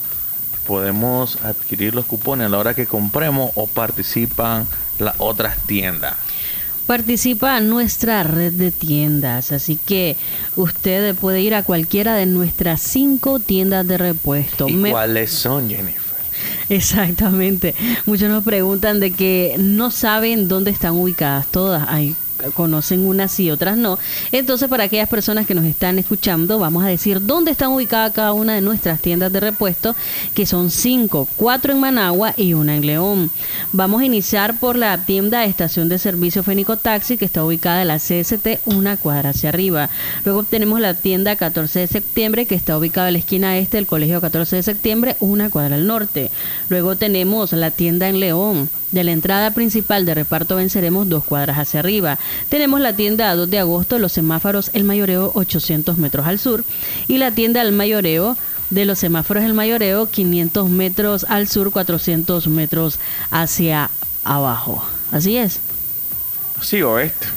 D: podemos adquirir los cupones a la hora que compremos o participan las otras tiendas?
C: Participa nuestra red de tiendas, así que usted puede ir a cualquiera de nuestras cinco tiendas de repuesto.
D: ¿Y
C: Me...
D: cuáles son, Jennifer?
C: Exactamente. Muchos nos preguntan de que no saben dónde están ubicadas todas. Hay conocen unas y otras no. Entonces, para aquellas personas que nos están escuchando, vamos a decir dónde están ubicadas cada una de nuestras tiendas de repuesto, que son cinco, cuatro en Managua y una en León. Vamos a iniciar por la tienda Estación de Servicio Fénico Taxi, que está ubicada en la C S T, una cuadra hacia arriba. Luego tenemos la tienda catorce de septiembre, que está ubicada en la esquina este del Colegio catorce de septiembre, una cuadra al norte. Luego tenemos la tienda en León. De la entrada principal de Reparto Venceremos, dos cuadras hacia arriba. Tenemos la tienda dos de agosto, los semáforos El Mayoreo, ochocientos metros al sur. Y la tienda El Mayoreo, de los semáforos El Mayoreo, quinientos metros al sur, cuatrocientos metros hacia abajo. Así es.
D: Sí, oeste.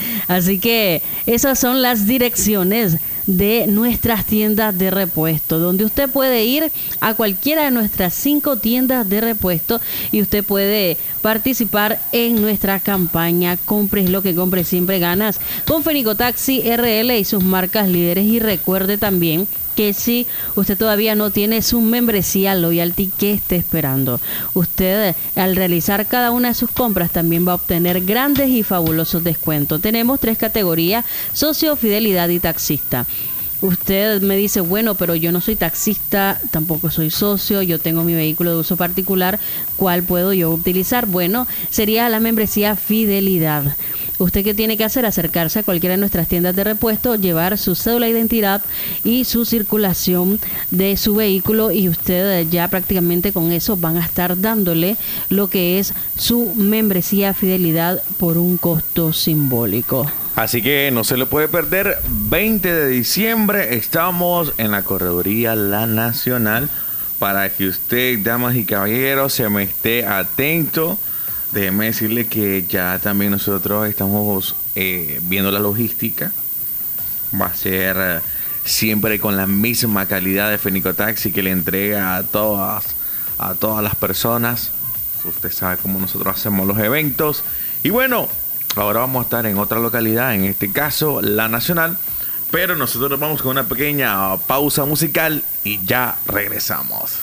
C: Así que esas son las direcciones de nuestras tiendas de repuesto, donde usted puede ir a cualquiera de nuestras cinco tiendas de repuesto y usted puede participar en nuestra campaña Compres lo que compres, siempre ganas, con Fénico Taxi R L y sus marcas líderes. Y recuerde también que si usted todavía no tiene su membresía Loyalty, ¿qué esté esperando? Usted, al realizar cada una de sus compras, también va a obtener grandes y fabulosos descuentos. Tenemos tres categorías: socio, fidelidad y taxista. Usted me dice, bueno, pero yo no soy taxista, tampoco soy socio, yo tengo mi vehículo de uso particular, ¿cuál puedo yo utilizar? Bueno, sería la membresía Fidelidad. ¿Usted qué tiene que hacer? Acercarse a cualquiera de nuestras tiendas de repuesto, llevar su cédula de identidad y su circulación de su vehículo, y usted ya prácticamente con eso van a estar dándole lo que es su membresía Fidelidad por un costo simbólico.
D: Así que no se lo puede perder. veinte de diciembre estamos en la correduría La Nacional, para que usted, damas y caballeros, se me esté atento. Déjeme decirle que ya también nosotros estamos eh, viendo la logística. Va a ser eh, siempre con la misma calidad de Fénico Taxi, que le entrega a todas, a todas las personas. Usted sabe cómo nosotros hacemos los eventos. Y bueno, ahora vamos a estar en otra localidad, en este caso La Nacional. Pero nosotros nos vamos con una pequeña pausa musical y ya regresamos.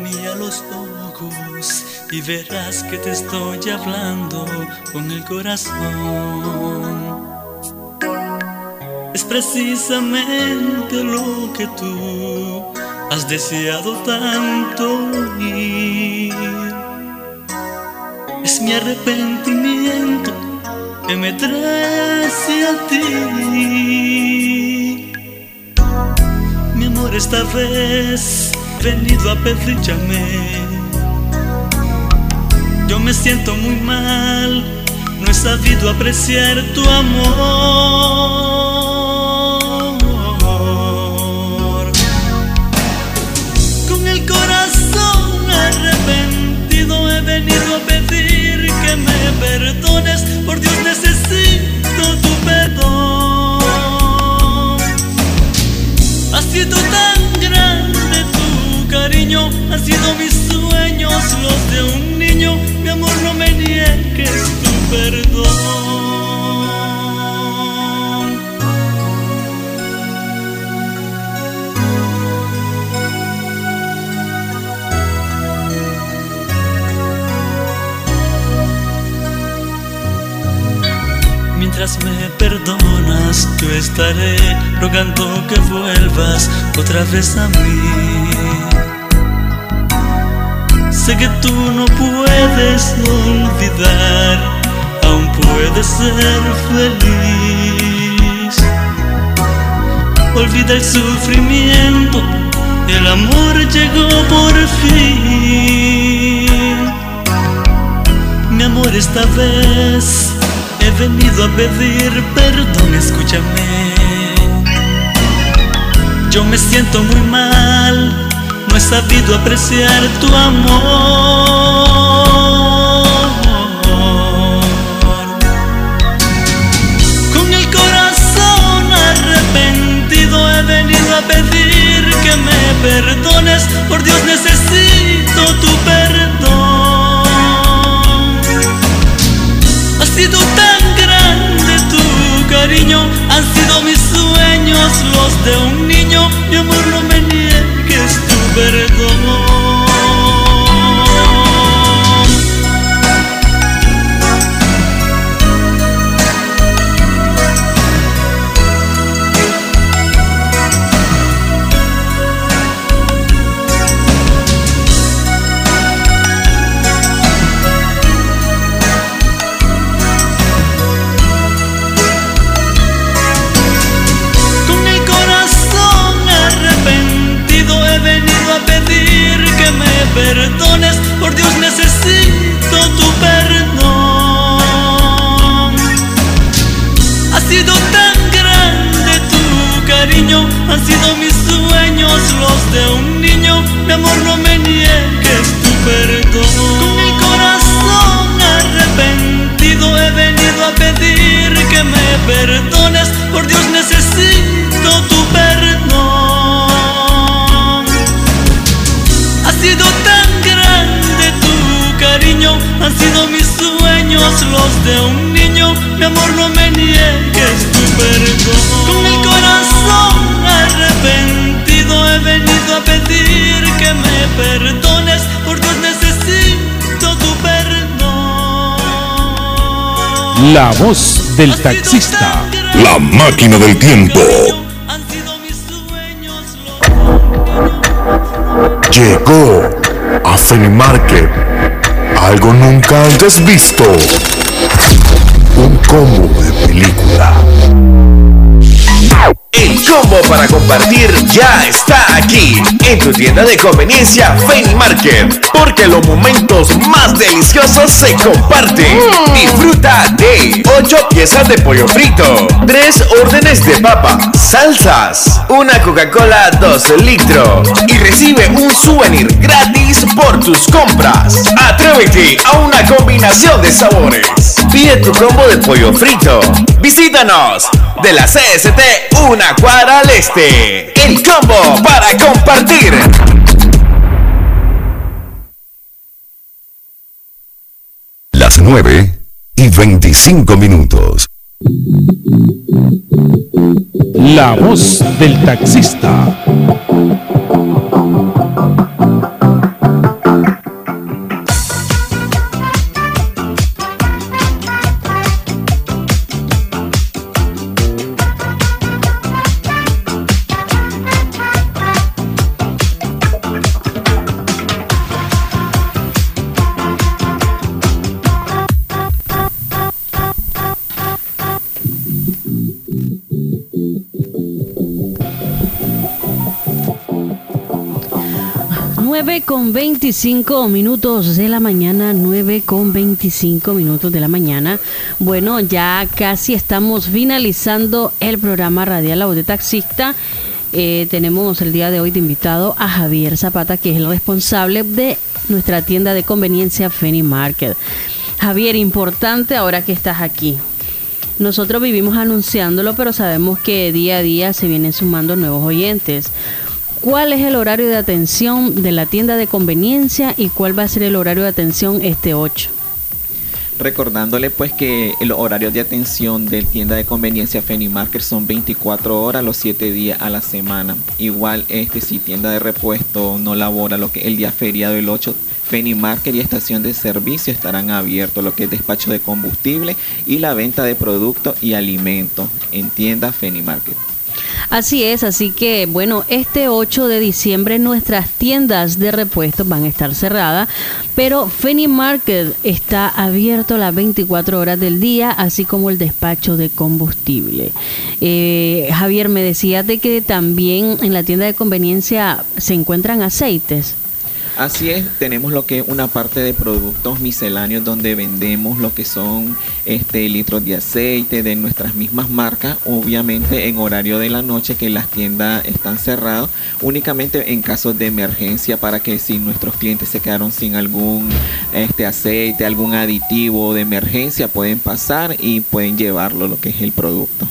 K: mí a los ojos y verás que te estoy hablando con el corazón. Es precisamente lo que tú has deseado tanto oír. Es mi arrepentimiento que me trae hacia ti. Mi amor, esta vez he venido a pedirme. Yo me siento muy mal, no he sabido apreciar tu amor. Con el corazón arrepentido he venido a pedir que me perdones. Por Dios necesito tu perdón. Ha sido tan grande tu cariño, han sido mis sueños los de un niño. Mi amor, no me niegues tu perdón. Mientras me perdonas, yo estaré rogando que vuelvas otra vez a mí. Sé que tú no puedes olvidar, aún puedes ser feliz. Olvida el sufrimiento, el amor llegó por fin. Mi amor, esta vez he venido a pedir perdón, escúchame. Yo me siento muy mal, no he sabido apreciar tu amor. Con el corazón arrepentido he venido a pedir que me perdones. Por Dios necesito tu perdón. Ha sido tan grande tu cariño, han sido mis sueños los de un niño. Mi amor, no me niegues tu perdón. Perdones, por Dios necesito tu perdón. Ha sido tan grande tu cariño, han sido mis sueños los de un niño. Mi amor, no me niegues tu perdón. Con el corazón arrepentido he venido a pedir que me perdones. Por Dios necesito tu perdón. Ha sido tan grande tu cariño, han sido mis sueños los de un niño. Mi amor, no me niegues tu perdón. Con el corazón arrepentido he venido a pedir que me perdones. Por Dios necesito tu perdón.
L: La voz del taxista.
F: La máquina del tiempo. Llegó a Fenimarket algo nunca antes visto. Un combo de película.
G: El combo para compartir ya está aquí en tu tienda de conveniencia Fenimarket, porque los momentos más deliciosos se comparten. Disfruta de ocho piezas de pollo frito, tres órdenes de papa, salsas, una Coca-Cola dos litros y recibe un souvenir gratis por tus compras. Atrévete a una combinación de sabores. Pide tu combo de pollo frito. Visítanos de la C S T una cuadra al este. El combo para compartir.
B: Las nueve y veinticinco minutos.
L: La voz del taxista.
C: nueve con veinticinco minutos de la mañana, nueve con veinticinco minutos de la mañana. Bueno, ya casi estamos finalizando el programa radial La Voz de Taxista. Eh, tenemos el día de hoy de invitado a Javier Zapata, que es el responsable de nuestra tienda de conveniencia Feni Market. Javier, importante ahora que estás aquí. Nosotros vivimos anunciándolo, pero sabemos que día a día se vienen sumando nuevos oyentes. ¿Cuál es el horario de atención de la tienda de conveniencia y cuál va a ser el horario de atención este ocho?
J: Recordándole pues que el horario de atención de tienda de conveniencia Feni Market son veinticuatro horas los siete días a la semana. Igual este si tienda de repuesto no labora lo que el día feriado el ocho, Feni Market y estación de servicio estarán abiertos, lo que es despacho de combustible y la venta de productos y alimentos en tienda Feni Market.
C: Así es, así que bueno, este ocho de diciembre nuestras tiendas de repuestos van a estar cerradas, pero Feni Market está abierto las veinticuatro horas del día, así como el despacho de combustible. Eh, Javier, me decías de que también en la tienda de conveniencia se encuentran aceites.
J: Así es, tenemos lo que es una parte de productos misceláneos donde vendemos lo que son este litros de aceite de nuestras mismas marcas, obviamente en horario de la noche que las tiendas están cerradas, únicamente en casos de emergencia para que si nuestros clientes se quedaron sin algún este aceite, algún aditivo de emergencia, pueden pasar y pueden llevarlo lo que es el producto.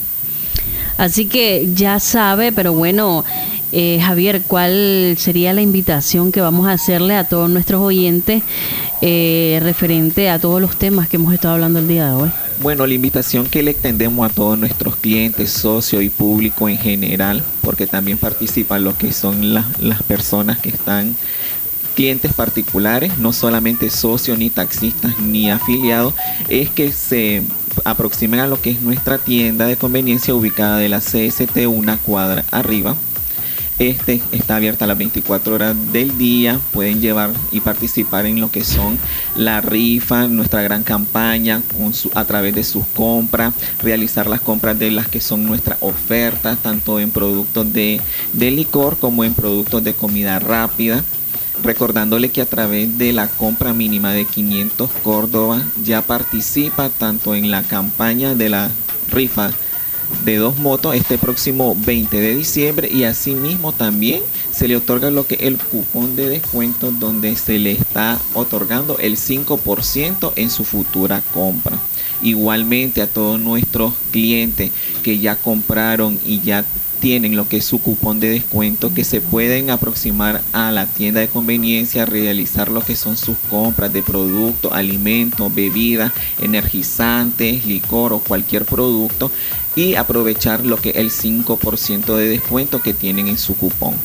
C: Así que ya sabe, pero bueno, eh, Javier, ¿cuál sería la invitación que vamos a hacerle a todos nuestros oyentes eh, referente a todos los temas que hemos estado hablando el día de hoy?
J: Bueno, la invitación que le extendemos a todos nuestros clientes, socios y público en general, porque también participan lo que son la, las personas que están clientes particulares, no solamente socios ni taxistas ni afiliados, es que se aproximen a lo que es nuestra tienda de conveniencia ubicada de la C S T una cuadra arriba. Este está abierta a las veinticuatro horas del día. Pueden llevar y participar en lo que son la rifa, nuestra gran campaña con su, a través de sus compras, realizar las compras de las que son nuestras ofertas, tanto en productos de, de licor como en productos de comida rápida. Recordándole que a través de la compra mínima de quinientos Córdoba ya participa tanto en la campaña de la rifa de dos motos este próximo veinte de diciembre y asimismo también se le otorga lo que es el cupón de descuento donde se le está otorgando el cinco por ciento en su futura compra. Igualmente a todos nuestros clientes que ya compraron y ya tienen lo que es su cupón de descuento, que se pueden aproximar a la tienda de conveniencia, realizar lo que son sus compras de productos, alimentos, bebidas, energizantes, licor o cualquier producto y aprovechar lo que es el cinco por ciento de descuento que tienen en su cupón.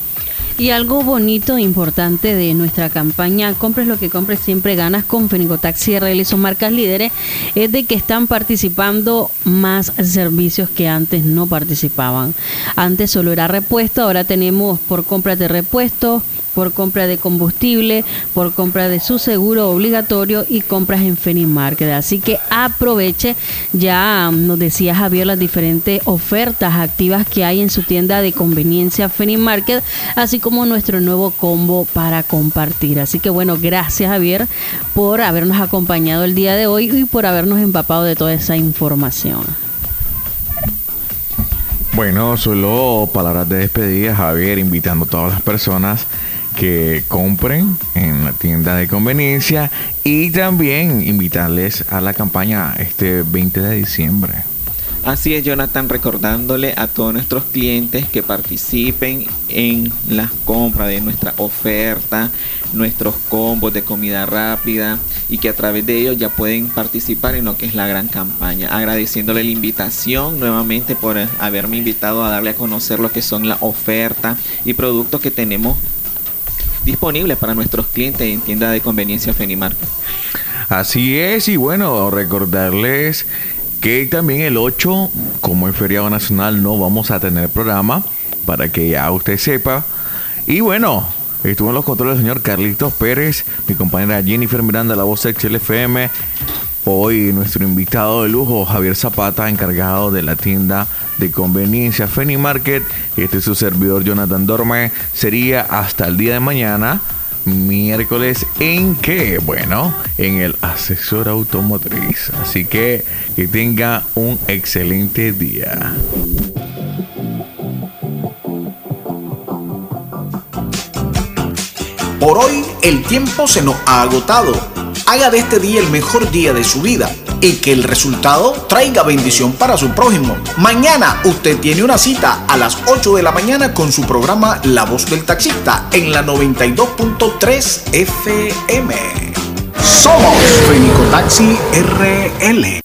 C: Y algo bonito e importante de nuestra campaña Compres lo que compres, siempre ganas con Fenicotaxi R L, son marcas líderes, es de que están participando más servicios que antes no participaban. Antes solo era repuesto, ahora tenemos por compras de repuestos, por compra de combustible, por compra de su seguro obligatorio y compras en Feni Market. Así que aproveche, ya nos decía Javier las diferentes ofertas activas que hay en su tienda de conveniencia Feni Market, así como nuestro nuevo combo para compartir. Así que bueno, gracias Javier por habernos acompañado el día de hoy y por habernos empapado de toda esa información.
D: Bueno, solo palabras de despedida, Javier, invitando a todas las personas que compren en la tienda de conveniencia y también invitarles a la campaña este veinte de diciembre.
J: Así es, Jonathan, recordándole a todos nuestros clientes que participen en las compras de nuestra oferta, nuestros combos de comida rápida y que a través de ellos ya pueden participar en lo que es la gran campaña. Agradeciéndole la invitación nuevamente por haberme invitado a darle a conocer lo que son las ofertas y productos que tenemos disponibles para nuestros clientes en tienda de conveniencia Feni Market.
D: Así es, y bueno, recordarles que también el ocho, como es feriado nacional, no vamos a tener programa, para que ya usted sepa. Y bueno, estuvo en los controles el señor Carlitos Pérez, mi compañera Jennifer Miranda, la voz de X L F M. Hoy nuestro invitado de lujo, Javier Zapata, encargado de la tienda de conveniencia Feni Market. Este es su servidor Jonathan Dorme. Sería hasta el día de mañana. miércoles en qué, bueno, en el asesor automotriz. Así que que tenga un excelente día.
A: Por hoy el tiempo se nos ha agotado. Haga de este día el mejor día de su vida y que el resultado traiga bendición para su prójimo. Mañana usted tiene una cita a las ocho de la mañana con su programa La Voz del Taxista en la noventa y dos punto tres F M. Somos Fenico Taxi R L.